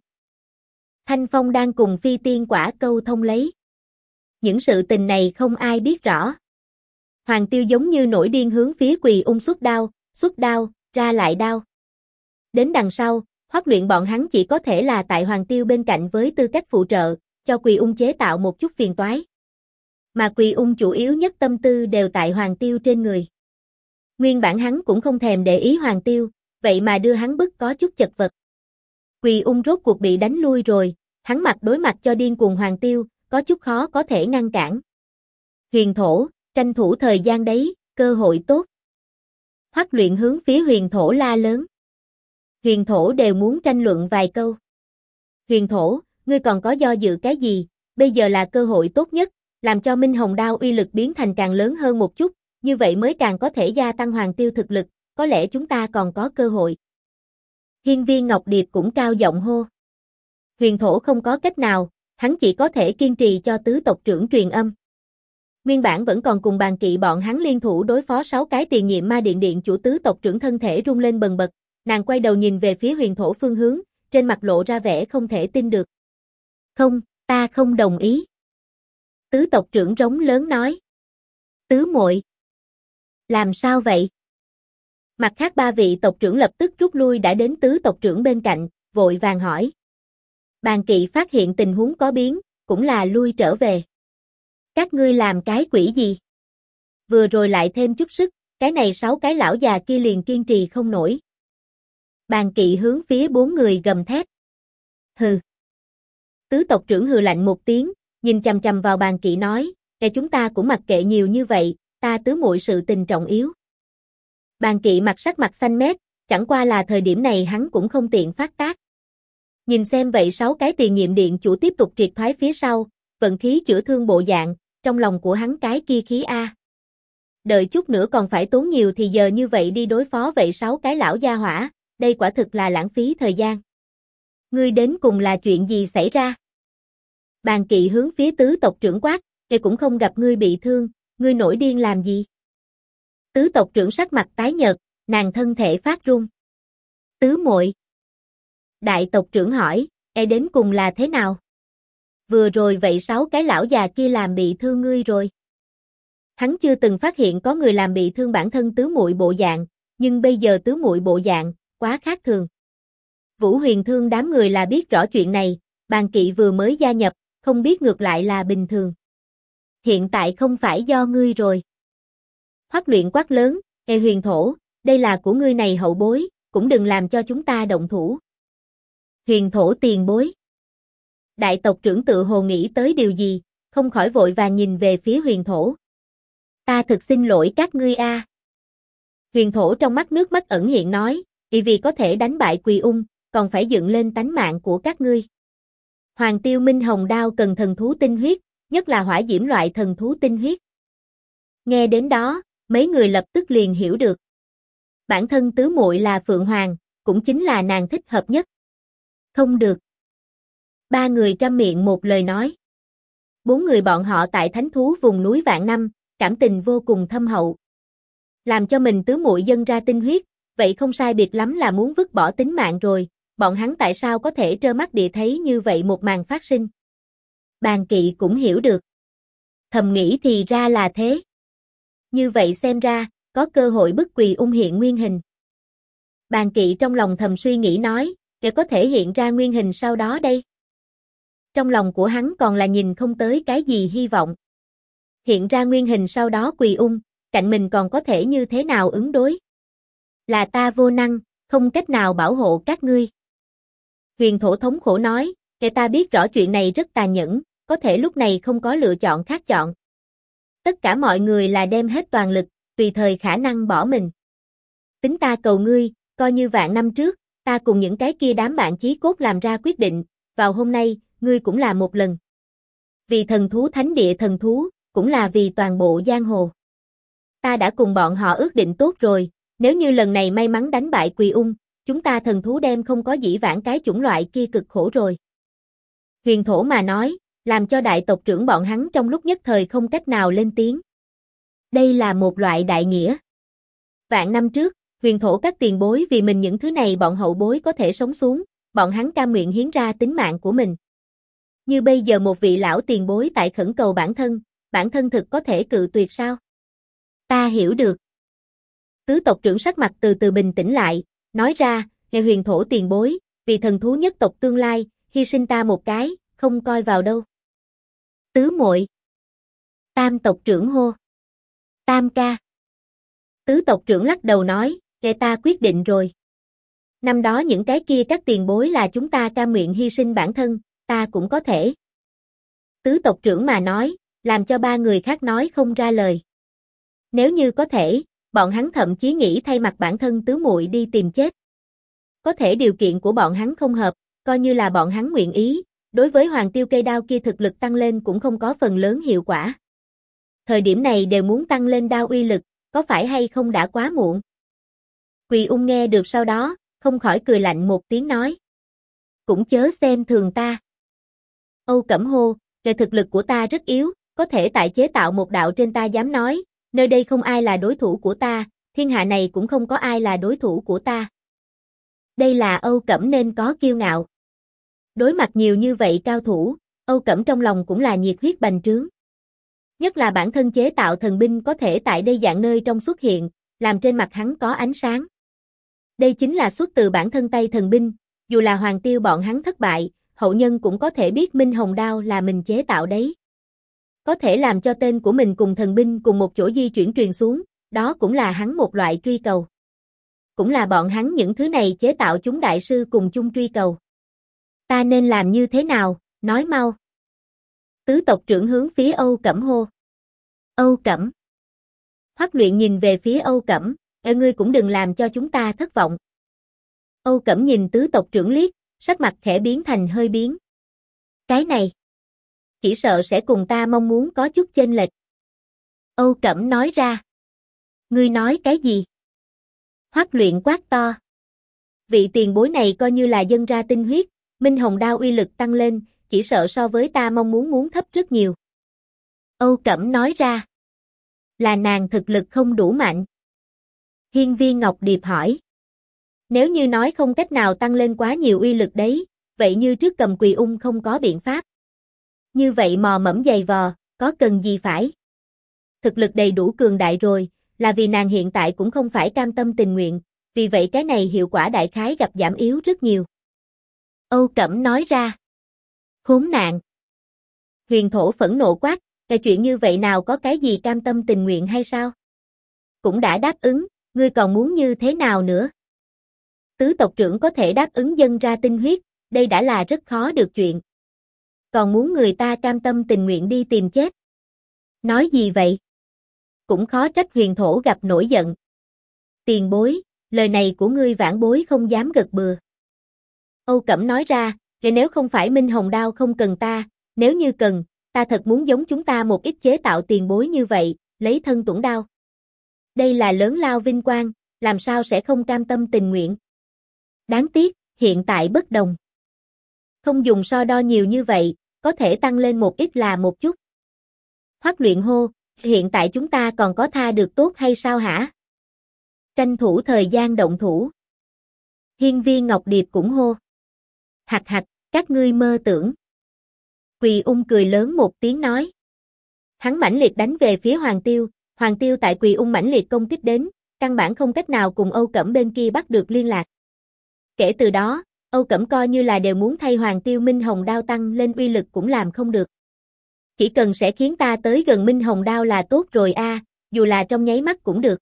Speaker 1: Thanh Phong đang cùng phi tiên quả câu thông lấy. Những sự tình này không ai biết rõ. Hoàng Tiêu giống như nổi điên hướng phía Quỳ Ung xuất đao, ra lại đao. Đến đằng sau, Hoắc Luyện bọn hắn chỉ có thể là tại Hoàng Tiêu bên cạnh với tư cách phụ trợ, cho Quỳ Ung chế tạo một chút phiền toái. Mà Quỳ Ung chủ yếu nhất tâm tư đều tại Hoàng Tiêu trên người. Nguyên bản hắn cũng không thèm để ý Hoàng Tiêu, vậy mà đưa hắn bức có chút chật vật. Quỳ Ung rốt cuộc bị đánh lui rồi, hắn mặt đối mặt cho điên cuồng Hoàng Tiêu, có chút khó có thể ngăn cản. Huyền thổ, tranh thủ thời gian đấy, cơ hội tốt. Hoắc Luyện hướng phía huyền thổ la lớn. Huyền thổ đều muốn tranh luận vài câu. Huyền thổ, ngươi còn có do dự cái gì, bây giờ là cơ hội tốt nhất, làm cho Minh Hồng đao uy lực biến thành càng lớn hơn một chút, như vậy mới càng có thể gia tăng Hoàng Tiêu thực lực, có lẽ chúng ta còn có cơ hội. Hiên Viên Ngọc Điệp cũng cao giọng hô. Huyền thổ không có cách nào, hắn chỉ có thể kiên trì cho tứ tộc trưởng truyền âm. Nguyên bản vẫn còn cùng Bàn Kỵ bọn hắn liên thủ đối phó 6 cái tiền nhiệm ma điện điện chủ tứ tộc trưởng thân thể rung lên bần bật, nàng quay đầu nhìn về phía Huyền Thổ phương hướng, trên mặt lộ ra vẻ không thể tin được. Không, ta không đồng ý. Tứ tộc trưởng rống lớn nói. Tứ muội, làm sao vậy? Mặt khác 3 vị tộc trưởng lập tức rút lui đã đến tứ tộc trưởng bên cạnh, vội vàng hỏi. Bàn Kỵ phát hiện tình huống có biến, cũng là lui trở về. Các ngươi làm cái quỷ gì? Vừa rồi lại thêm chút sức, cái này 6 cái lão già kia liền kiên trì không nổi. Bàn Kỵ hướng phía 4 người gầm thét. Hừ. Tứ tộc trưởng hừ lạnh một tiếng, nhìn chằm chằm vào Bàn Kỵ nói, chúng ta cũng mặc kệ nhiều như vậy, ta tứ muội sự tình trọng yếu. Bàn Kỵ sắc mặt xanh mét, chẳng qua là thời điểm này hắn cũng không tiện phát tác. Nhìn xem vậy 6 cái tiền nhiệm điện chủ tiếp tục triệt thoái phía sau, vận khí chữa thương bộ dạng, trong lòng của hắn cái kia khí a. Đợi chút nữa còn phải tốn nhiều thì giờ như vậy đi đối phó vậy 6 cái lão gia hỏa, đây quả thực là lãng phí thời gian. Ngươi đến cùng là chuyện gì xảy ra? Bàn Kỵ hướng phía tứ tộc trưởng quát, cũng không gặp ngươi bị thương, ngươi nổi điên làm gì? Tứ tộc trưởng sắc mặt tái nhợt, nàng thân thể phát run. Tứ muội. Đại tộc trưởng hỏi, đến cùng là thế nào? Vừa rồi vậy 6 cái lão già kia làm bị thương ngươi rồi. Hắn chưa từng phát hiện có người làm bị thương bản thân tứ muội bộ dạng, nhưng bây giờ tứ muội bộ dạng, quá khác thường. Vũ Huyền Thương đám người là biết rõ chuyện này, Bàn Kỵ vừa mới gia nhập, không biết ngược lại là bình thường. Hiện tại không phải do ngươi rồi. Hoắc Luyện quát lớn, Huyền Thổ, đây là của ngươi này hậu bối, cũng đừng làm cho chúng ta động thủ. Huyền Thổ tiền bối. Đại tộc trưởng tự hồ nghĩ tới điều gì, không khỏi vội vàng nhìn về phía Huyền Thổ. Ta thực xin lỗi các ngươi a. Huyền Thổ trong mắt nước mắt ẩn hiện nói, vì có thể đánh bại Quỳ Ung, còn phải dựng lên tánh mạng của các ngươi. Hoàng Tiêu Minh Hồng đao cần thần thú tinh huyết, nhất là hỏa diễm loại thần thú tinh huyết. Nghe đến đó, mấy người lập tức liền hiểu được. Bản thân tứ muội là Phượng Hoàng, cũng chính là nàng thích hợp nhất. Không được. 3 người trăm miệng một lời nói. 4 người bọn họ tại thánh thú vùng núi vạn năm, cảm tình vô cùng thâm hậu. Làm cho mình tứ muội dâng ra tinh huyết, vậy không sai biệt lắm là muốn vứt bỏ tính mạng rồi, bọn hắn tại sao có thể trơ mắt địa thấy như vậy một màn phát sinh. Bàn Kỵ cũng hiểu được. Thầm nghĩ thì ra là thế. Như vậy xem ra, có cơ hội bức Quỳ Ung hiện nguyên hình. Bàn Kỵ trong lòng thầm suy nghĩ nói, để có thể hiện ra nguyên hình sau đó đây. Trong lòng của hắn còn là nhìn không tới cái gì hy vọng. Hiện ra nguyên hình sau đó Quỳ Ung, cạnh mình còn có thể như thế nào ứng đối. Là ta vô năng, không cách nào bảo hộ các ngươi. Huyền Thổ thống khổ nói, ta biết rõ chuyện này rất tàn nhẫn, có thể lúc này không có lựa chọn khác chọn. Tất cả mọi người là đem hết toàn lực, tùy thời khả năng bỏ mình. Tính ta cầu ngươi, coi như vạn năm trước, ta cùng những cái kia đám bạn chí cốt làm ra quyết định, vào hôm nay, ngươi cũng là một lần. Vì thần thú thánh địa thần thú, cũng là vì toàn bộ giang hồ. Ta đã cùng bọn họ ước định tốt rồi, nếu như lần này may mắn đánh bại Quỳ Ung, chúng ta thần thú đem không có dĩ vãng cái chủng loại kia cực khổ rồi. Huyền Thổ mà nói, làm cho đại tộc trưởng bọn hắn trong lúc nhất thời không cách nào lên tiếng. Đây là một loại đại nghĩa. Vạn năm trước, Huyền Thổ các tiền bối vì mình những thứ này bọn hậu bối có thể sống xuống, bọn hắn cam nguyện hiến ra tính mạng của mình. Như bây giờ một vị lão tiền bối tại khẩn cầu bản thân thực có thể cự tuyệt sao? Ta hiểu được. Tứ tộc trưởng sắc mặt từ từ bình tĩnh lại, nói ra, nghe Huyền Thổ tiền bối, vì thần thú nhất tộc tương lai, hy sinh ta một cái, không coi vào đâu. Tứ muội. Tam tộc trưởng hô. Tam ca. Tứ tộc trưởng lắc đầu nói, nghe ta quyết định rồi. Năm đó những cái kia các tiền bối là chúng ta cam nguyện hy sinh bản thân, ta cũng có thể. Tứ tộc trưởng mà nói, làm cho 3 người khác nói không ra lời. Nếu như có thể, bọn hắn thậm chí nghĩ thay mặt bản thân tứ muội đi tìm chết. Có thể điều kiện của bọn hắn không hợp, coi như là bọn hắn nguyện ý, đối với Hoàng Tiêu cây đao kia thực lực tăng lên cũng không có phần lớn hiệu quả. Thời điểm này đều muốn tăng lên đao uy lực, có phải hay không đã quá muộn? Quỳ Ung nghe được sau đó, không khỏi cười lạnh một tiếng nói. Cũng chớ xem thường ta. Âu Cẩm hô, về thực lực của ta rất yếu, có thể tại chế tạo một đạo trên ta dám nói, nơi đây không ai là đối thủ của ta, thiên hạ này cũng không có ai là đối thủ của ta. Đây là Âu Cẩm nên có kiêu ngạo. Đối mặt nhiều như vậy cao thủ, Âu Cẩm trong lòng cũng là nhiệt huyết bành trướng. Nhất là bản thân chế tạo thần binh có thể tại đây dạng nơi trong xuất hiện, làm trên mặt hắn có ánh sáng. Đây chính là xuất từ bản thân tay thần binh, dù là Hoàng Tiêu bọn hắn thất bại, hậu nhân cũng có thể biết Minh Hồng Đao là mình chế tạo đấy. Có thể làm cho tên của mình cùng thần binh cùng một chỗ di chuyển truyền xuống, đó cũng là hắn một loại truy cầu. Cũng là bọn hắn những thứ này chế tạo chúng đại sư cùng chung truy cầu. Ta nên làm như thế nào, nói mau. Tứ tộc trưởng hướng phía Âu Cẩm hô. Âu Cẩm. Hoắc Luyện nhìn về phía Âu Cẩm, ngươi cũng đừng làm cho chúng ta thất vọng. Âu Cẩm nhìn tứ tộc trưởng liếc, sắc mặt khẽ biến thành hơi biến. Cái này, chỉ sợ sẽ cùng ta mong muốn có chút chênh lệch. Âu Cẩm nói ra. Ngươi nói cái gì? Hoắc Luyện quát to. Vị tiền bối này coi như là dân ra tinh huyết, Minh Hồng Đao uy lực tăng lên, chỉ sợ so với ta mong muốn thấp rất nhiều. Âu Cẩm nói ra. Là nàng thực lực không đủ mạnh. Hiên Viên Ngọc Điệp hỏi. Nếu như nói không cách nào tăng lên quá nhiều uy lực đấy, vậy như trước Cầm Quỳ Ung không có biện pháp. Như vậy mò mẫm giày vò, có cần gì phải? Thực lực đầy đủ cường đại rồi, là vì nàng hiện tại cũng không phải cam tâm tình nguyện, vì vậy cái này hiệu quả đại khái gặp giảm yếu rất nhiều. Âu Cẩm nói ra. Khốn nạn. Huyền Thổ phẫn nộ quát, cái chuyện như vậy nào có cái gì cam tâm tình nguyện hay sao? Cũng đã đáp ứng, ngươi còn muốn như thế nào nữa? Tứ tộc trưởng có thể đáp ứng dâng ra tinh huyết, đây đã là rất khó được chuyện. Còn muốn người ta cam tâm tình nguyện đi tìm chết. Nói gì vậy? Cũng khó trách Huyền Thổ gặp nổi giận. Tiền bối, lời này của ngươi vãn bối không dám gật bừa. Âu Cẩm nói ra, nếu không phải Minh Hồng Đao không cần ta, nếu như cần, ta thật muốn giống chúng ta một ít chế tạo tiền bối như vậy, lấy thân tuẫn đao. Đây là lớn lao vinh quang, làm sao sẽ không cam tâm tình nguyện. Đáng tiếc, hiện tại bất đồng. Không dùng so đo nhiều như vậy, có thể tăng lên một ít là một chút. Hoắc Luyện hô, hiện tại chúng ta còn có tha được tốt hay sao hả? Tranh thủ thời gian động thủ. Hiên Viên Ngọc Điệp cũng hô. Hạch hạch, các ngươi mơ tưởng. Quỳ Ung cười lớn một tiếng nói. Hắn mãnh liệt đánh về phía Hoàng Tiêu tại Quỳ Ung mãnh liệt công kích đến, căn bản không cách nào cùng Âu Cẩm bên kia bắt được liên lạc. Kể từ đó, Âu Cẩm coi như là đều muốn thay Hoàng Tiêu Minh Hồng Đao tăng lên uy lực cũng làm không được. Chỉ cần sẽ khiến ta tới gần Minh Hồng Đao là tốt rồi a, dù là trong nháy mắt cũng được.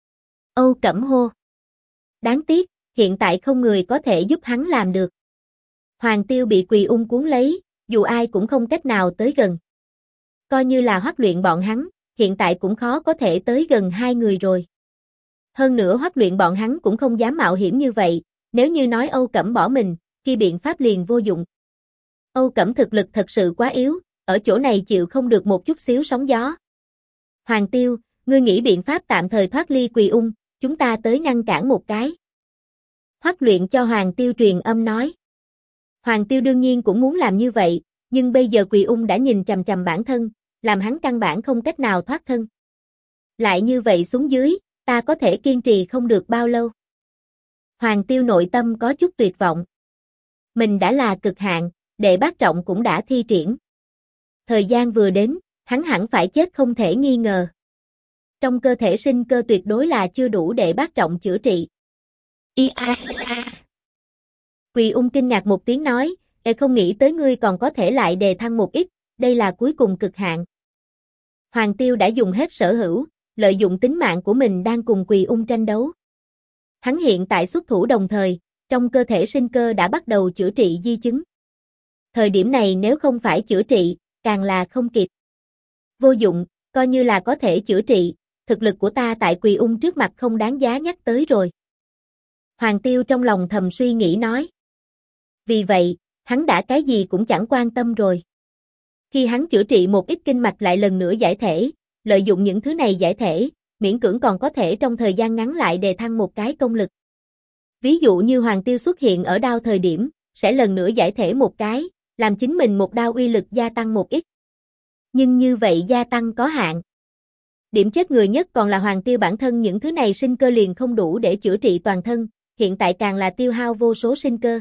Speaker 1: Âu Cẩm hô. Đáng tiếc, hiện tại không người có thể giúp hắn làm được. Hoàng Tiêu bị Quỳ Ung cuốn lấy, dù ai cũng không cách nào tới gần. Coi như là Hoắc Luyện bọn hắn, hiện tại cũng khó có thể tới gần hai người rồi. Hơn nữa Hoắc Luyện bọn hắn cũng không dám mạo hiểm như vậy, nếu như nói Âu Cẩm bỏ mình, kia biện pháp liền vô dụng. Âu Cẩm thực lực thật sự quá yếu, ở chỗ này chịu không được một chút xíu sóng gió. Hoàng Tiêu, ngươi nghĩ biện pháp tạm thời thoát ly Quỳ Ung, chúng ta tới ngăn cản một cái. Hoắc Luyện cho Hoàng Tiêu truyền âm nói. Hoàng Tiêu đương nhiên cũng muốn làm như vậy, nhưng bây giờ Quỳ Ung đã nhìn chằm chằm bản thân, làm hắn căn bản không cách nào thoát thân. Lại như vậy xuống dưới, ta có thể kiên trì không được bao lâu. Hoàng Tiêu nội tâm có chút tuyệt vọng. Mình đã là cực hạn, đệ bát trọng cũng đã thi triển. Thời gian vừa đến, hắn hẳn phải chết không thể nghi ngờ. Trong cơ thể sinh cơ tuyệt đối là chưa đủ đệ bát trọng chữa trị. Quỳ Ung kinh ngạc một tiếng nói, không nghĩ tới ngươi còn có thể lại đề thăng một ít, đây là cuối cùng cực hạn. Hoàng Tiêu đã dùng hết sở hữu, lợi dụng tính mạng của mình đang cùng Quỳ Ung tranh đấu. Hắn hiện tại xuất thủ đồng thời, trong cơ thể sinh cơ đã bắt đầu chữa trị di chứng. Thời điểm này nếu không phải chữa trị, càng là không kịp. Vô dụng, coi như là có thể chữa trị, thực lực của ta tại Quỳ Ung trước mặt không đáng giá nhắc tới rồi. Hoàng Tiêu trong lòng thầm suy nghĩ nói. Vì vậy, hắn đã cái gì cũng chẳng quan tâm rồi. Khi hắn chữa trị một ít kinh mạch lại lần nữa giải thể, lợi dụng những thứ này giải thể, miễn cưỡng còn có thể trong thời gian ngắn lại đề thăng một cái công lực. Ví dụ như Hoàng Tiêu xuất hiện ở đao thời điểm, sẽ lần nữa giải thể một cái, làm chính mình một đao uy lực gia tăng một ít. Nhưng như vậy gia tăng có hạn. Điểm chết người nhất còn là Hoàng Tiêu bản thân, những thứ này sinh cơ liền không đủ để chữa trị toàn thân, hiện tại càng là tiêu hao vô số sinh cơ.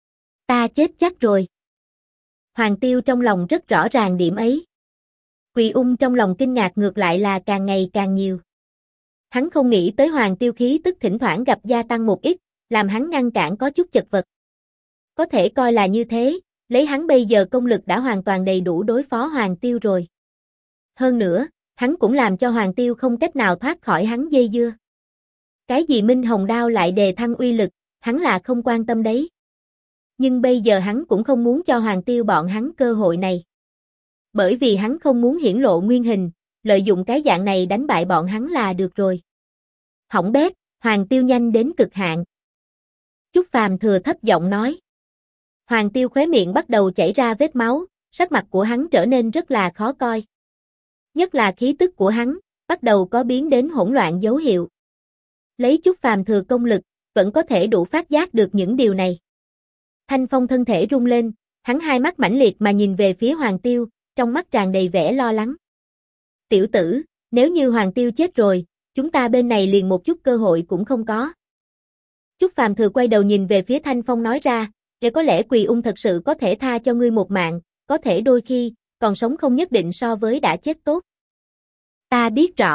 Speaker 1: Ta chết chắc rồi. Hoàng Tiêu trong lòng rất rõ ràng điểm ấy. Quỳ Ung trong lòng kinh ngạc ngược lại là càng ngày càng nhiều. Hắn không nghĩ tới Hoàng Tiêu khí tức thỉnh thoảng gặp gia tăng một ít, làm hắn ngăn cản có chút chật vật. Có thể coi là như thế, lấy hắn bây giờ công lực đã hoàn toàn đầy đủ đối phó Hoàng Tiêu rồi. Hơn nữa, hắn cũng làm cho Hoàng Tiêu không cách nào thoát khỏi hắn dây dưa. Cái gì Minh Hồng Đao lại đề thăng uy lực, hắn là không quan tâm đấy. Nhưng bây giờ hắn cũng không muốn cho Hoàng Tiêu bọn hắn cơ hội này. Bởi vì hắn không muốn hiển lộ nguyên hình, lợi dụng cái dạng này đánh bại bọn hắn là được rồi. Hỏng bét, Hoàng Tiêu nhanh đến cực hạn. Chúc Phàm thừa thấp giọng nói. Hoàng Tiêu khóe miệng bắt đầu chảy ra vết máu, sắc mặt của hắn trở nên rất là khó coi. Nhất là khí tức của hắn, bắt đầu có biến đến hỗn loạn dấu hiệu. Lấy Chúc Phàm thừa công lực, vẫn có thể đủ phát giác được những điều này. Thanh Phong thân thể rung lên, hắn hai mắt mãnh liệt mà nhìn về phía Hoàng Tiêu, trong mắt tràn đầy vẻ lo lắng. Tiểu tử, nếu như Hoàng Tiêu chết rồi, chúng ta bên này liền một chút cơ hội cũng không có. Chúc Phàm thừa quay đầu nhìn về phía Thanh Phong nói ra, để có lẽ Quỳ Ung thật sự có thể tha cho ngươi một mạng, có thể đôi khi, còn sống không nhất định so với đã chết tốt. Ta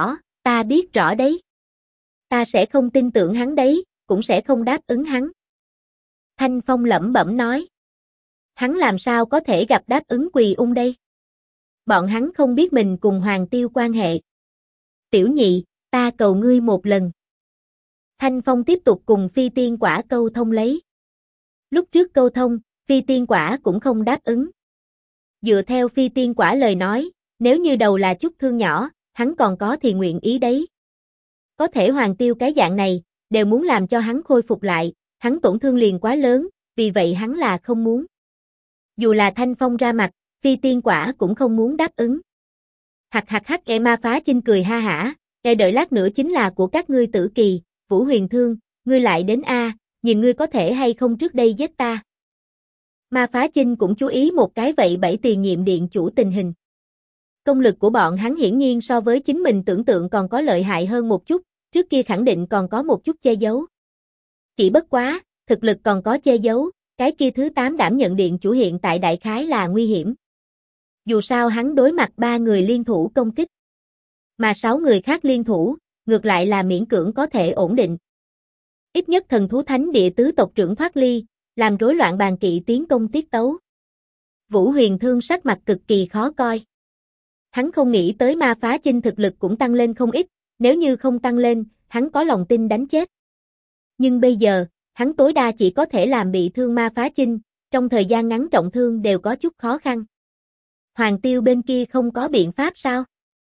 Speaker 1: biết rõ đấy. Ta sẽ không tin tưởng hắn đấy, cũng sẽ không đáp ứng hắn. Thanh Phong lẩm bẩm nói. Hắn làm sao có thể gặp đáp ứng Quỳ Ung đây? Bọn hắn không biết mình cùng Hoàng Tiêu quan hệ. Tiểu nhị, ta cầu ngươi một lần. Thanh Phong tiếp tục cùng Phi Tiên Quả câu thông lấy. Lúc trước câu thông, Phi Tiên Quả cũng không đáp ứng. Dựa theo Phi Tiên Quả lời nói, nếu như đầu là chút thương nhỏ, hắn còn có thì nguyện ý đấy. Có thể Hoàng Tiêu cái dạng này, đều muốn làm cho hắn khôi phục lại, hắn tổn thương liền quá lớn, vì vậy hắn là không muốn. Dù là Thanh Phong ra mặt, Phi Tiên Quả cũng không muốn đáp ứng. Hắc, Ma Phá Chinh cười ha hả, đợi lát nữa chính là của các ngươi Tử Kỳ, Vũ Huyền Thương, ngươi lại đến a, nhìn ngươi có thể hay không trước đây giết ta. Ma Phá Chinh cũng chú ý một cái vậy bảy tiền nhiệm điện chủ tình hình. Công lực của bọn hắn hiển nhiên so với chính mình tưởng tượng còn có lợi hại hơn một chút, trước kia khẳng định còn có một chút che giấu. Chỉ bất quá, thực lực còn có che giấu, cái kia thứ 8 đảm nhận điện chủ hiện tại đại khái là nguy hiểm. Dù sao hắn đối mặt 3 người liên thủ công kích, mà 6 người khác liên thủ, ngược lại là miễn cưỡng có thể ổn định. Ít nhất thần thú thánh địa tứ tộc trưởng thoát ly, làm rối loạn bàn kỵ tiến công tiết tấu. Vũ Huyền Thương sắc mặt cực kỳ khó coi. Hắn không nghĩ tới Ma Phá Chinh thực lực cũng tăng lên không ít, nếu như không tăng lên, hắn có lòng tin đánh chết. Nhưng bây giờ, hắn tối đa chỉ có thể làm bị thương Ma Phá Chinh, trong thời gian ngắn trọng thương đều có chút khó khăn. Hoàng Tiêu bên kia không có biện pháp sao?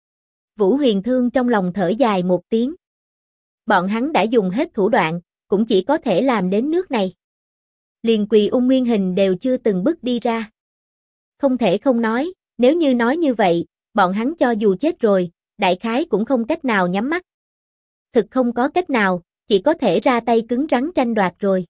Speaker 1: Vũ Huyền Thương trong lòng thở dài một tiếng. Bọn hắn đã dùng hết thủ đoạn, cũng chỉ có thể làm đến nước này. Liền Quỳ Ung nguyên hình đều chưa từng bước đi ra. Không thể không nói, nếu như nói như vậy, bọn hắn cho dù chết rồi, đại khái cũng không cách nào nhắm mắt. Thực không có cách nào, chỉ có thể ra tay cứng rắn tranh đoạt rồi.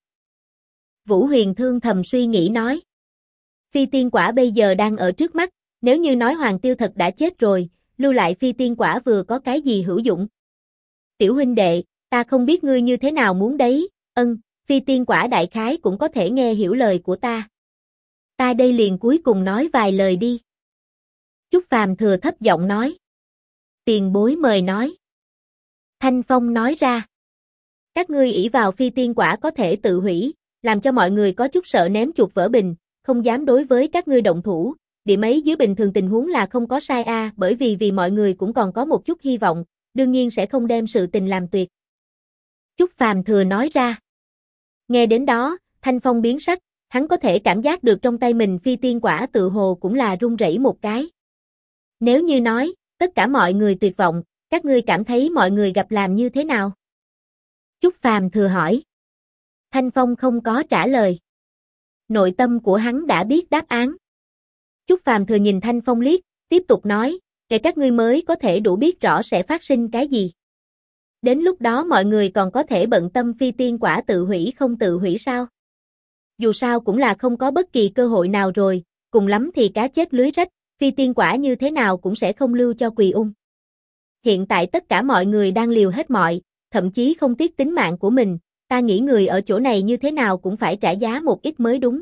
Speaker 1: Vũ Huyền Thương thầm suy nghĩ nói. Phi Tiên Quả bây giờ đang ở trước mắt, nếu như nói Hoàng Tiêu thật đã chết rồi, lưu lại Phi Tiên Quả vừa có cái gì hữu dụng. Tiểu huynh đệ, ta không biết ngươi như thế nào muốn đấy, Phi Tiên Quả đại khái cũng có thể nghe hiểu lời của ta. Ta đây liền cuối cùng nói vài lời đi. Chúc Phàm thừa thấp giọng nói. Tiền bối mời nói. Thanh Phong nói ra. Các ngươi ỷ vào Phi Tiên Quả có thể tự hủy, làm cho mọi người có chút sợ ném chuột vỡ bình, không dám đối với các ngươi động thủ. Điểm ấy dưới bình thường tình huống là không có sai bởi vì mọi người cũng còn có một chút hy vọng, đương nhiên sẽ không đem sự tình làm tuyệt. Chúc Phàm thừa nói ra. Nghe đến đó, Thanh Phong biến sắc, hắn có thể cảm giác được trong tay mình Phi Tiên Quả tự hồ cũng là run rẩy một cái. Nếu như nói, tất cả mọi người tuyệt vọng, các ngươi cảm thấy mọi người gặp làm như thế nào? Chúc Phàm thừa hỏi. Thanh Phong không có trả lời. Nội tâm của hắn đã biết đáp án. Chúc Phàm thừa nhìn Thanh Phong liếc, tiếp tục nói, để các ngươi mới có thể đủ biết rõ sẽ phát sinh cái gì. Đến lúc đó mọi người còn có thể bận tâm Phi Tiên Quả tự hủy không tự hủy sao? Dù sao cũng là không có bất kỳ cơ hội nào rồi, cùng lắm thì cá chết lưới rách, phi tiên quả như thế nào cũng sẽ không lưu cho Quỳ Ung. Hiện tại tất cả mọi người đang liều hết mọi, thậm chí không tiếc tính mạng của mình, ta nghĩ người ở chỗ này như thế nào cũng phải trả giá một ít mới đúng.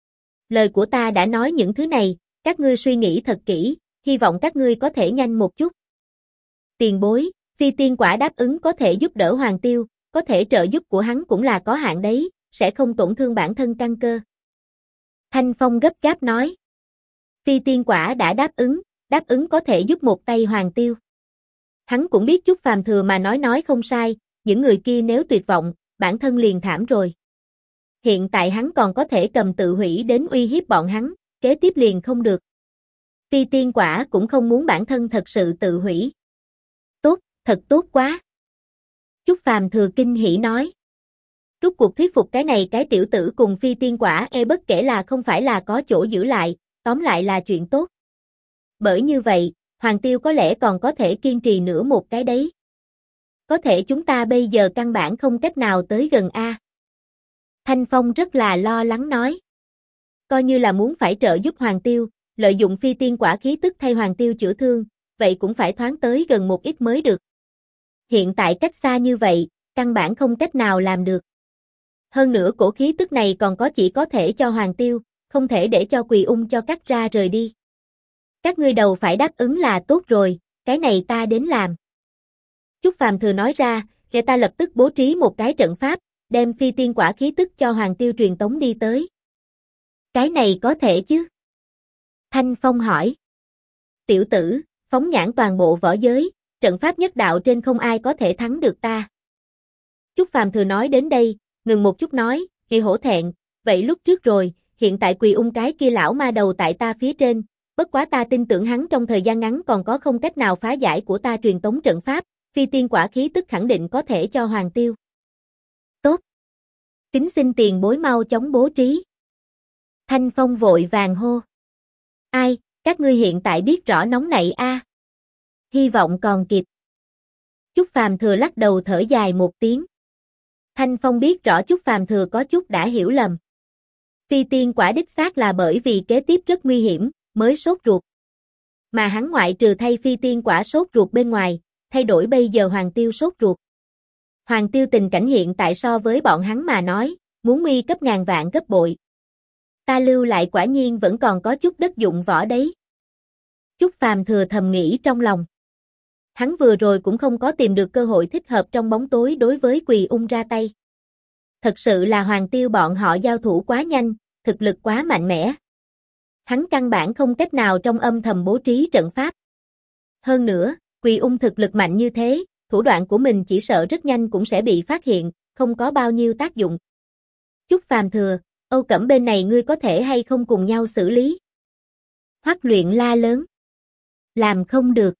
Speaker 1: Lời của ta đã nói những thứ này, các ngươi suy nghĩ thật kỹ, hy vọng các ngươi có thể nhanh một chút. Tiền bối, phi tiên quả đáp ứng có thể giúp đỡ Hoàng Tiêu, có thể trợ giúp của hắn cũng là có hạn đấy, sẽ không tổn thương bản thân căn cơ. Thanh Phong gấp gáp nói. Phi tiên quả đã đáp ứng có thể giúp một tay Hoàng Tiêu. Hắn cũng biết chút phàm thừa mà nói không sai, những người kia nếu tuyệt vọng, bản thân liền thảm rồi. Hiện tại hắn còn có thể cầm tự hủy đến uy hiếp bọn hắn, kế tiếp liền không được. Phi tiên quả cũng không muốn bản thân thật sự tự hủy. Tốt, thật tốt quá. Chút phàm thừa kinh hỉ nói. Rút cuộc thuyết phục cái này cái tiểu tử cùng phi tiên quả bất kể là không phải là có chỗ giữ lại, tóm lại là chuyện tốt. Bởi như vậy, Hoàng Tiêu có lẽ còn có thể kiên trì nữa một cái đấy. Có thể chúng ta bây giờ căn bản không cách nào tới gần a. Thanh Phong rất là lo lắng nói. Coi như là muốn phải trợ giúp Hoàng Tiêu, lợi dụng phi tiên quả khí tức thay Hoàng Tiêu chữa thương, vậy cũng phải thoáng tới gần một ít mới được. Hiện tại cách xa như vậy, căn bản không cách nào làm được. Hơn nữa cổ khí tức này còn có chỉ có thể cho Hoàng Tiêu, không thể để cho Quỳ Ung cho cắt ra rời đi. Các ngươi đầu phải đáp ứng là tốt rồi, cái này ta đến làm. Chúc phàm thừa nói ra, để ta lập tức bố trí một cái trận pháp, đem phi tiên quả khí tức cho Hoàng Tiêu truyền tống đi tới. Cái này có thể chứ? Thanh Phong hỏi. Tiểu tử, phóng nhãn toàn bộ võ giới, trận pháp nhất đạo trên không ai có thể thắng được ta. Chúc phàm thừa nói đến đây, ngừng một chút nói, Hì hổ thẹn, vậy lúc trước rồi, hiện tại Quỳ Ung cái kia lão ma đầu tại ta phía trên, bất quá ta tin tưởng hắn trong thời gian ngắn còn có không cách nào phá giải của ta truyền tống trận pháp, phi tiên quả khí tức khẳng định có thể cho Hoàng Tiêu. Tốt. Kính xin tiền bối mau chóng bố trí. Thanh Phong vội vàng hô. Ai, các ngươi hiện tại biết rõ nóng nảy a. Hy vọng còn kịp. Chúc phàm thừa lắc đầu thở dài một tiếng. Thanh Phong biết rõ Chúc phàm thừa có chút đã hiểu lầm. Phi tiên quả đích xác là bởi vì kế tiếp rất nguy hiểm, mới sốt ruột. Mà hắn ngoại trừ thay phi tiên quả sốt ruột bên ngoài, thay đổi bây giờ Hoàng Tiêu sốt ruột. Hoàng Tiêu tình cảnh hiện tại so với bọn hắn mà nói, muốn nguy cấp ngàn vạn gấp bội. Ta lưu lại quả nhiên vẫn còn có chút đất dụng võ đấy. Chúc phàm thừa thầm nghĩ trong lòng. Hắn vừa rồi cũng không có tìm được cơ hội thích hợp trong bóng tối đối với Quỳ Ung ra tay. Thật sự là Hoàng Tiêu bọn họ giao thủ quá nhanh, thực lực quá mạnh mẽ. Hắn căn bản không cách nào trong âm thầm bố trí trận pháp. Hơn nữa, Quỳ Ung thực lực mạnh như thế, thủ đoạn của mình chỉ sợ rất nhanh cũng sẽ bị phát hiện, không có bao nhiêu tác dụng. Chúc phàm thừa, Âu Cẩm bên này ngươi có thể hay không cùng nhau xử lý? Hoắc Luyện la lớn. Làm không được.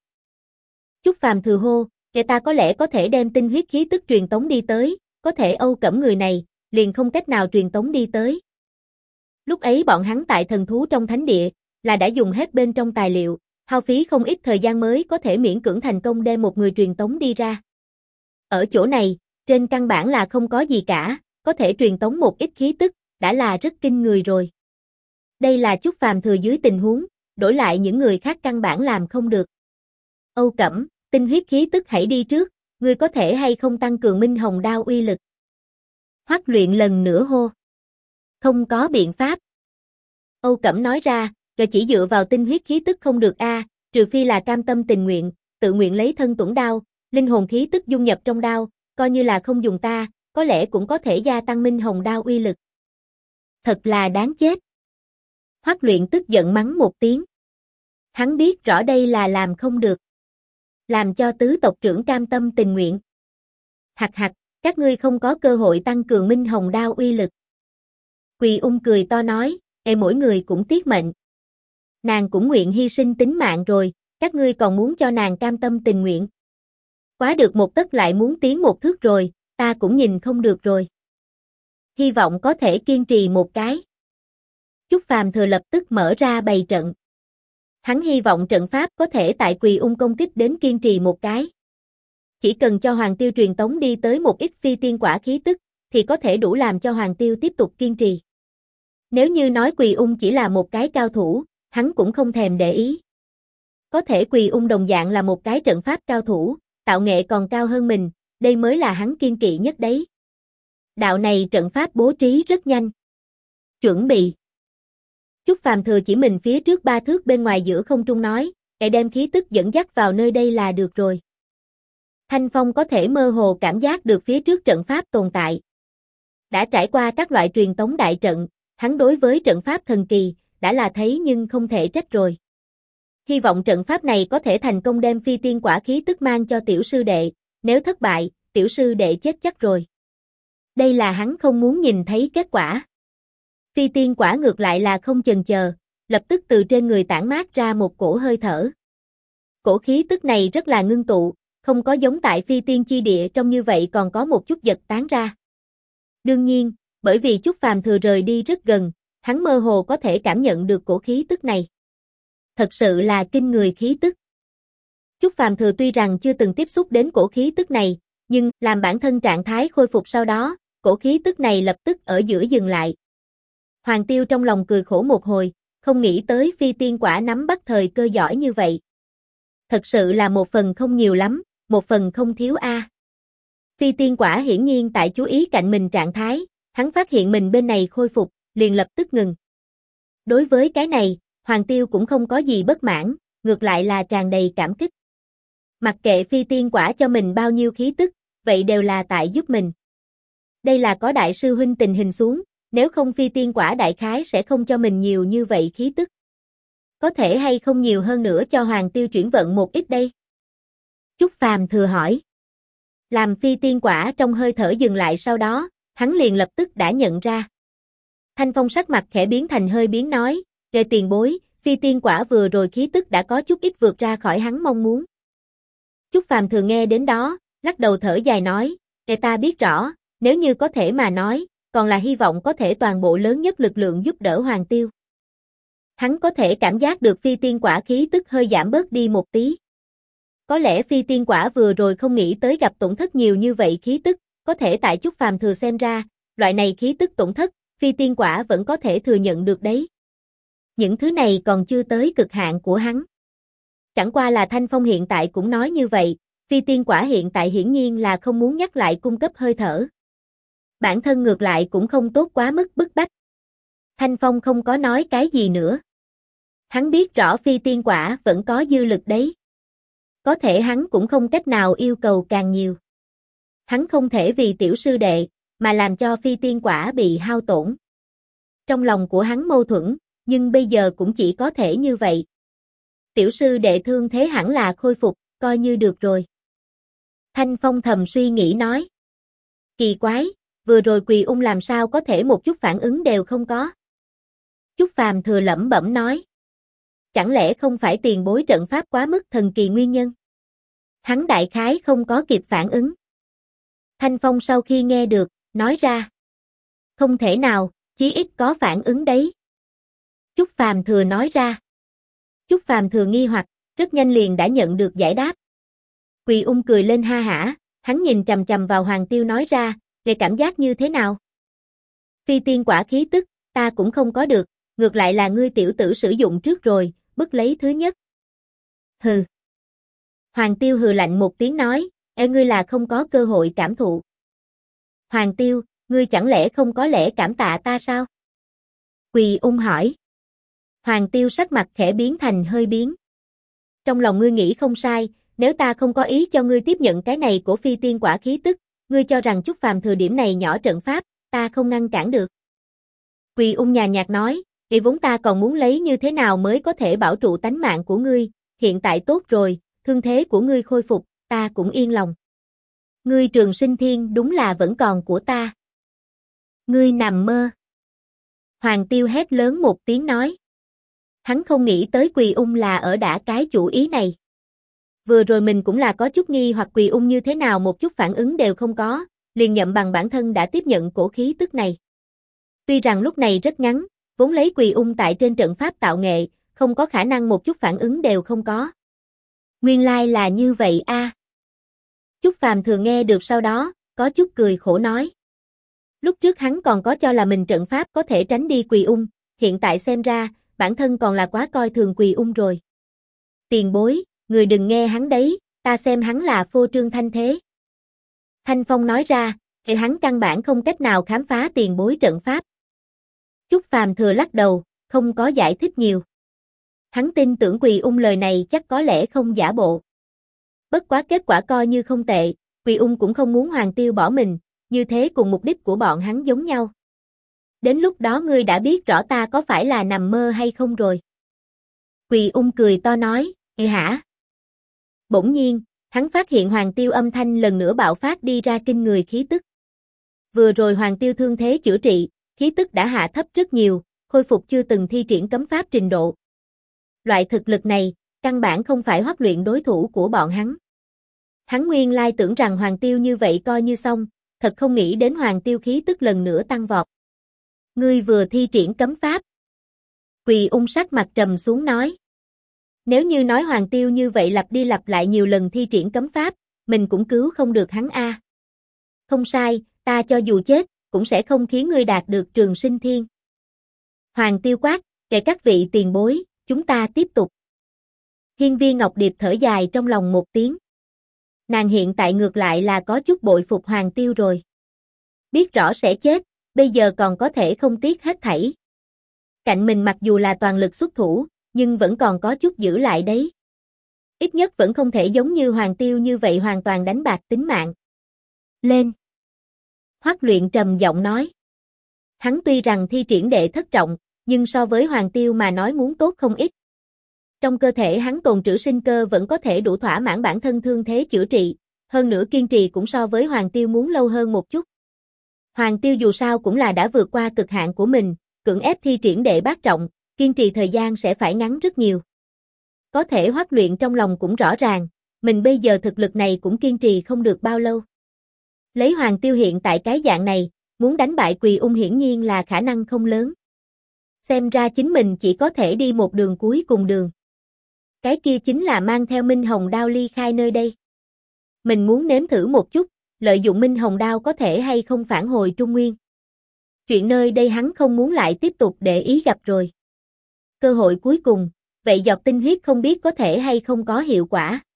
Speaker 1: Chúc phàm thừa hô, kẻ ta có lẽ có thể đem tinh huyết khí tức truyền tống đi tới, có thể Âu Cẩm người này, liền không cách nào truyền tống đi tới. Lúc ấy bọn hắn tại thần thú trong thánh địa, là đã dùng hết bên trong tài liệu, hao phí không ít thời gian mới có thể miễn cưỡng thành công đem một người truyền tống đi ra. Ở chỗ này, trên căn bản là không có gì cả, có thể truyền tống một ít khí tức, đã là rất kinh người rồi. Đây là Chúc phàm thừa dưới tình huống, đổi lại những người khác căn bản làm không được. Âu Cẩm, tinh huyết khí tức hãy đi trước, ngươi có thể hay không tăng cường Minh Hồng đao uy lực? Hoắc Luyện lần nữa hô. Không có biện pháp. Âu Cẩm nói ra, chỉ dựa vào tinh huyết khí tức không được a, trừ phi là cam tâm tình nguyện, tự nguyện lấy thân tuẫn đao, linh hồn khí tức dung nhập trong đao, coi như là không dùng ta, có lẽ cũng có thể gia tăng Minh Hồng đao uy lực. Thật là đáng chết. Hoắc Luyện tức giận mắng một tiếng. Hắn biết rõ đây là làm không được. Làm cho tứ tộc trưởng cam tâm tình nguyện. Hặc hặc, các ngươi không có cơ hội tăng cường Minh Hồng đao uy lực. Quỳ Ung cười to nói, mỗi người cũng tiếc mệnh. Nàng cũng nguyện hy sinh tính mạng rồi, các ngươi còn muốn cho nàng cam tâm tình nguyện. Quá được một tấc lại muốn tiến một thước rồi, ta cũng nhìn không được rồi. Hy vọng có thể kiên trì một cái. Chúc phàm thừa lập tức mở ra bày trận. Hắn hy vọng trận pháp có thể tại Quỳ Ung công kích đến kiên trì một cái. Chỉ cần cho Hoàng Tiêu truyền tống đi tới một ít phi tiên quả khí tức, thì có thể đủ làm cho Hoàng Tiêu tiếp tục kiên trì. Nếu như nói Quỳ Ung chỉ là một cái cao thủ, hắn cũng không thèm để ý. Có thể Quỳ Ung đồng dạng là một cái trận pháp cao thủ, tạo nghệ còn cao hơn mình, đây mới là hắn kiêng kỵ nhất đấy. Đạo này trận pháp bố trí rất nhanh. Chuẩn bị. Chúc Phàm Thừa chỉ mình phía trước 3 thước bên ngoài giữa không trung nói, để đem khí tức dẫn dắt vào nơi đây là được rồi. Thanh Phong có thể mơ hồ cảm giác được phía trước trận pháp tồn tại. Đã trải qua các loại truyền tống đại trận, hắn đối với trận pháp thần kỳ, đã là thấy nhưng không thể trách rồi. Hy vọng trận pháp này có thể thành công đem phi tiên quả khí tức mang cho tiểu sư đệ, nếu thất bại, tiểu sư đệ chết chắc rồi. Đây là hắn không muốn nhìn thấy kết quả. Phi tiên quả ngược lại là không chần chờ, lập tức từ trên người tản mát ra một cổ hơi thở. Cổ khí tức này rất là ngưng tụ, không có giống tại phi tiên chi địa trong như vậy còn có một chút giật tán ra. Đương nhiên, bởi vì Chúc Phàm Thừa rời đi rất gần, hắn mơ hồ có thể cảm nhận được cổ khí tức này. Thật sự là kinh người khí tức. Chúc Phàm Thừa tuy rằng chưa từng tiếp xúc đến cổ khí tức này, nhưng làm bản thân trạng thái khôi phục sau đó, cổ khí tức này lập tức ở giữa dừng lại. Hoàng Tiêu trong lòng cười khổ một hồi, không nghĩ tới phi tiên quả nắm bắt thời cơ giỏi như vậy. Thật sự là một phần không nhiều lắm, một phần không thiếu a. Phi tiên quả hiển nhiên tại chú ý cạnh mình trạng thái, hắn phát hiện mình bên này khôi phục, liền lập tức ngừng. Đối với cái này, Hoàng Tiêu cũng không có gì bất mãn, ngược lại là tràn đầy cảm kích. Mặc kệ phi tiên quả cho mình bao nhiêu khí tức, vậy đều là tại giúp mình. Đây là có đại sư huynh tình hình xuống, nếu không phi tiên quả đại khái sẽ không cho mình nhiều như vậy khí tức. Có thể hay không nhiều hơn nữa cho Hoàng Tiêu chuyển vận một ít đây? Chúc Phàm Thừa hỏi. Làm phi tiên quả trong hơi thở dừng lại sau đó, hắn liền lập tức đã nhận ra. Thanh Phong sắc mặt khẽ biến thành hơi biến nói, "Kệ tiền bối, phi tiên quả vừa rồi khí tức đã có chút ít vượt ra khỏi hắn mong muốn." Chúc Phàm Thừa nghe đến đó, lắc đầu thở dài nói, "Kệ ta biết rõ, nếu như có thể mà nói, còn là hy vọng có thể toàn bộ lớn nhất lực lượng giúp đỡ Hoàng Tiêu." Hắn có thể cảm giác được phi tiên quả khí tức hơi giảm bớt đi một tí. Có lẽ phi tiên quả vừa rồi không nghĩ tới gặp tổn thất nhiều như vậy khí tức, có thể tại Chúc Phàm Thừa xem ra, loại này khí tức tổn thất, phi tiên quả vẫn có thể thừa nhận được đấy. Những thứ này còn chưa tới cực hạn của hắn. Chẳng qua là Thanh Phong hiện tại cũng nói như vậy, phi tiên quả hiện tại hiển nhiên là không muốn nhắc lại cung cấp hơi thở. Bản thân ngược lại cũng không tốt quá mức bức bách. Thanh Phong không có nói cái gì nữa. Hắn biết rõ phi tiên quả vẫn có dư lực đấy. Có thể hắn cũng không cách nào yêu cầu càng nhiều. Hắn không thể vì tiểu sư đệ, mà làm cho phi tiên quả bị hao tổn. Trong lòng của hắn mâu thuẫn, nhưng bây giờ cũng chỉ có thể như vậy. Tiểu sư đệ thương thế hẳn là khôi phục, coi như được rồi. Thanh Phong thầm suy nghĩ nói. Kỳ quái, vừa rồi Quỳ Ung làm sao có thể một chút phản ứng đều không có. Chúc Phàm Thừa lẩm bẩm nói. Chẳng lẽ không phải tiền bối trận pháp quá mức thần kỳ nguyên nhân? Hắn đại khái không có kịp phản ứng. Thanh Phong sau khi nghe được, nói ra. Không thể nào, chí ít có phản ứng đấy. Chúc Phàm Thừa nói ra. Chúc Phàm Thừa nghi hoặc, rất nhanh liền đã nhận được giải đáp. Quỳ Ung cười lên ha hả, hắn nhìn chằm chằm vào Hoàng Tiêu nói ra, về cảm giác như thế nào? Phi tiên quả khí tức, ta cũng không có được, ngược lại là ngươi tiểu tử sử dụng trước rồi, bức lấy thứ nhất. Hừ. Hoàng Tiêu hừ lạnh một tiếng nói, ngươi là không có cơ hội cảm thụ. Hoàng Tiêu, ngươi chẳng lẽ không có lẽ cảm tạ ta sao? Quỳ Ung hỏi. Hoàng Tiêu sắc mặt khẽ biến thành hơi biến. Trong lòng ngươi nghĩ không sai, nếu ta không có ý cho ngươi tiếp nhận cái này của phi tiên quả khí tức, ngươi cho rằng Chúc Phàm Thừa điểm này nhỏ trận pháp, ta không ngăn cản được. Quỳ Ung nhàn nhạt nói, vốn ta còn muốn lấy như thế nào mới có thể bảo trụ tánh mạng của ngươi, hiện tại tốt rồi, thương thế của ngươi khôi phục, ta cũng yên lòng. Ngươi Trường Sinh Thiên đúng là vẫn còn của ta. Ngươi nằm mơ. Hoàng Tiêu hét lớn một tiếng nói. Hắn không nghĩ tới Quỳ Ung là ở đã cái chủ ý này. Vừa rồi mình cũng là có chút nghi hoặc Quỳ Ung như thế nào một chút phản ứng đều không có, liền nhậm bằng bản thân đã tiếp nhận cổ khí tức này. Tuy rằng lúc này rất ngắn, vốn lấy Quỳ Ung tại trên trận pháp tạo nghệ, không có khả năng một chút phản ứng đều không có. Nguyên lai là như vậy a. Chúc Phàm Thừa nghe được sau đó, có chút cười khổ nói. Lúc trước hắn còn có cho là mình trận pháp có thể tránh đi Quỳ Ung, hiện tại xem ra, bản thân còn là quá coi thường Quỳ Ung rồi. Tiền bối, người đừng nghe hắn đấy, ta xem hắn là phô trương thanh thế. Thanh Phong nói ra, thì hắn căn bản không cách nào khám phá tiền bối trận pháp. Chúc Phàm thừa lắc đầu, không có giải thích nhiều. Hắn tin tưởng Quỳ Ung lời này chắc có lẽ không giả bộ. Bất quá kết quả coi như không tệ, Quỳ Ung cũng không muốn Hoàng Tiêu bỏ mình, như thế cùng mục đích của bọn hắn giống nhau. Đến lúc đó ngươi đã biết rõ ta có phải là nằm mơ hay không rồi. Quỳ Ung cười to nói, hả? Bỗng nhiên, hắn phát hiện Hoàng Tiêu âm thanh lần nữa bạo phát đi ra kinh người khí tức. Vừa rồi Hoàng Tiêu thương thế chữa trị, khí tức đã hạ thấp rất nhiều, khôi phục chưa từng thi triển cấm pháp trình độ. Loại thực lực này, căn bản không phải Hoắc Luyện đối thủ của bọn hắn. Hắn nguyên lai tưởng rằng Hoàng Tiêu như vậy coi như xong, thật không nghĩ đến Hoàng Tiêu khí tức lần nữa tăng vọt. Ngươi vừa thi triển cấm pháp. Quỳ Ung sắc mặt trầm xuống nói. Nếu như nói Hoàng Tiêu như vậy lặp đi lặp lại nhiều lần thi triển cấm pháp, mình cũng cứu không được hắn a. Không sai, ta cho dù chết, cũng sẽ không khiến ngươi đạt được trường sinh thiên. Hoàng Tiêu quát, kể các vị tiền bối, chúng ta tiếp tục. Hiên Viên Ngọc Điệp thở dài trong lòng một tiếng. Nàng hiện tại ngược lại là có chút bội phục Hoàng Tiêu rồi. Biết rõ sẽ chết, bây giờ còn có thể không tiếc hết thảy. Cạnh mình mặc dù là toàn lực xuất thủ, nhưng vẫn còn có chút giữ lại đấy. Ít nhất vẫn không thể giống như Hoàng Tiêu như vậy hoàn toàn đánh bạc tính mạng. Lên! Hoắc Luyện trầm giọng nói. Hắn tuy rằng thi triển đệ thất trọng, nhưng so với Hoàng Tiêu mà nói muốn tốt không ít. Trong cơ thể hắn tồn trữ sinh cơ vẫn có thể đủ thỏa mãn bản thân thương thế chữa trị, hơn nữa kiên trì cũng so với Hoàng Tiêu muốn lâu hơn một chút. Hoàng Tiêu dù sao cũng là đã vượt qua cực hạn của mình, cưỡng ép thi triển đệ bát trọng, kiên trì thời gian sẽ phải ngắn rất nhiều. Có thể Hoắc Luyện trong lòng cũng rõ ràng, mình bây giờ thực lực này cũng kiên trì không được bao lâu. Lấy Hoàng Tiêu hiện tại cái dạng này, muốn đánh bại Quỳ Ung hiển nhiên là khả năng không lớn. Xem ra chính mình chỉ có thể đi một đường cuối cùng đường. Cái kia chính là mang theo Minh Hồng Đao ly khai nơi đây. Mình muốn nếm thử một chút, lợi dụng Minh Hồng Đao có thể hay không phản hồi Trung Nguyên. Chuyện nơi đây hắn không muốn lại tiếp tục để ý gặp rồi. Cơ hội cuối cùng, vậy giọt tinh huyết không biết có thể hay không có hiệu quả.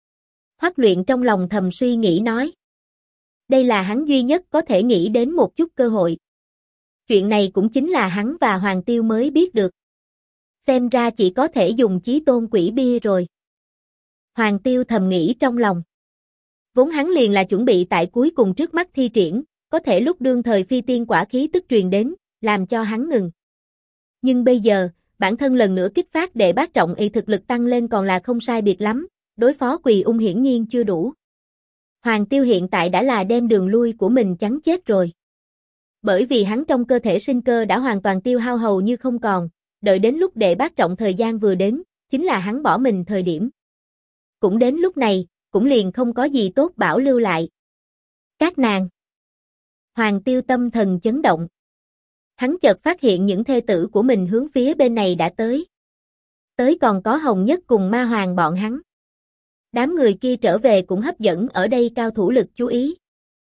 Speaker 1: Hoắc Luyện trong lòng thầm suy nghĩ nói. Đây là hắn duy nhất có thể nghĩ đến một chút cơ hội. Chuyện này cũng chính là hắn và Hoàng Tiêu mới biết được. Xem ra chỉ có thể dùng chí tôn quỷ bia rồi. Hoàng Tiêu thầm nghĩ trong lòng. Vốn hắn liền là chuẩn bị tại cuối cùng trước mắt thi triển, có thể lúc đương thời phi tiên quả khí tức truyền đến, làm cho hắn ngừng. Nhưng bây giờ, bản thân lần nữa kích phát đệ bát trọng y thực lực tăng lên còn là không sai biệt lắm, đối phó Quỳ Ung hiển nhiên chưa đủ. Hoàng Tiêu hiện tại đã là đem đường lui của mình chắn chết rồi. Bởi vì hắn trong cơ thể sinh cơ đã hoàn toàn tiêu hao hầu như không còn, đợi đến lúc đệ bát trọng thời gian vừa đến, chính là hắn bỏ mình thời điểm. Cũng đến lúc này, cũng liền không có gì tốt bảo lưu lại. Các nàng. Hoàng Tiêu tâm thần chấn động. Hắn chợt phát hiện những thê tử của mình hướng phía bên này đã tới. Tới còn có Hồng Nhất cùng Ma Hoàng bọn hắn. Đám người kia trở về cũng hấp dẫn ở đây cao thủ lực chú ý.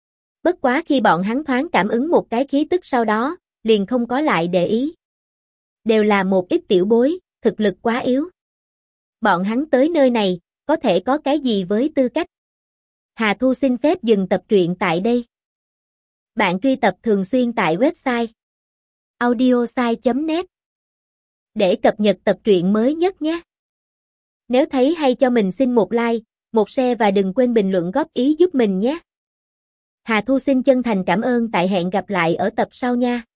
Speaker 1: Bất quá khi bọn hắn thoáng cảm ứng một cái khí tức sau đó, liền không có lại để ý. Đều là một ít tiểu bối, thực lực quá yếu. Bọn hắn tới nơi này, có thể có cái gì với tư cách? Hà Thu xin phép dừng tập truyện tại đây. Bạn truy tập thường xuyên tại website audiosai.net để cập nhật tập truyện mới nhất nhé. Nếu thấy hay cho mình xin một like, một share và đừng quên bình luận góp ý giúp mình nhé. Hà Thu xin chân thành cảm ơn, tại hẹn gặp lại ở tập sau nha.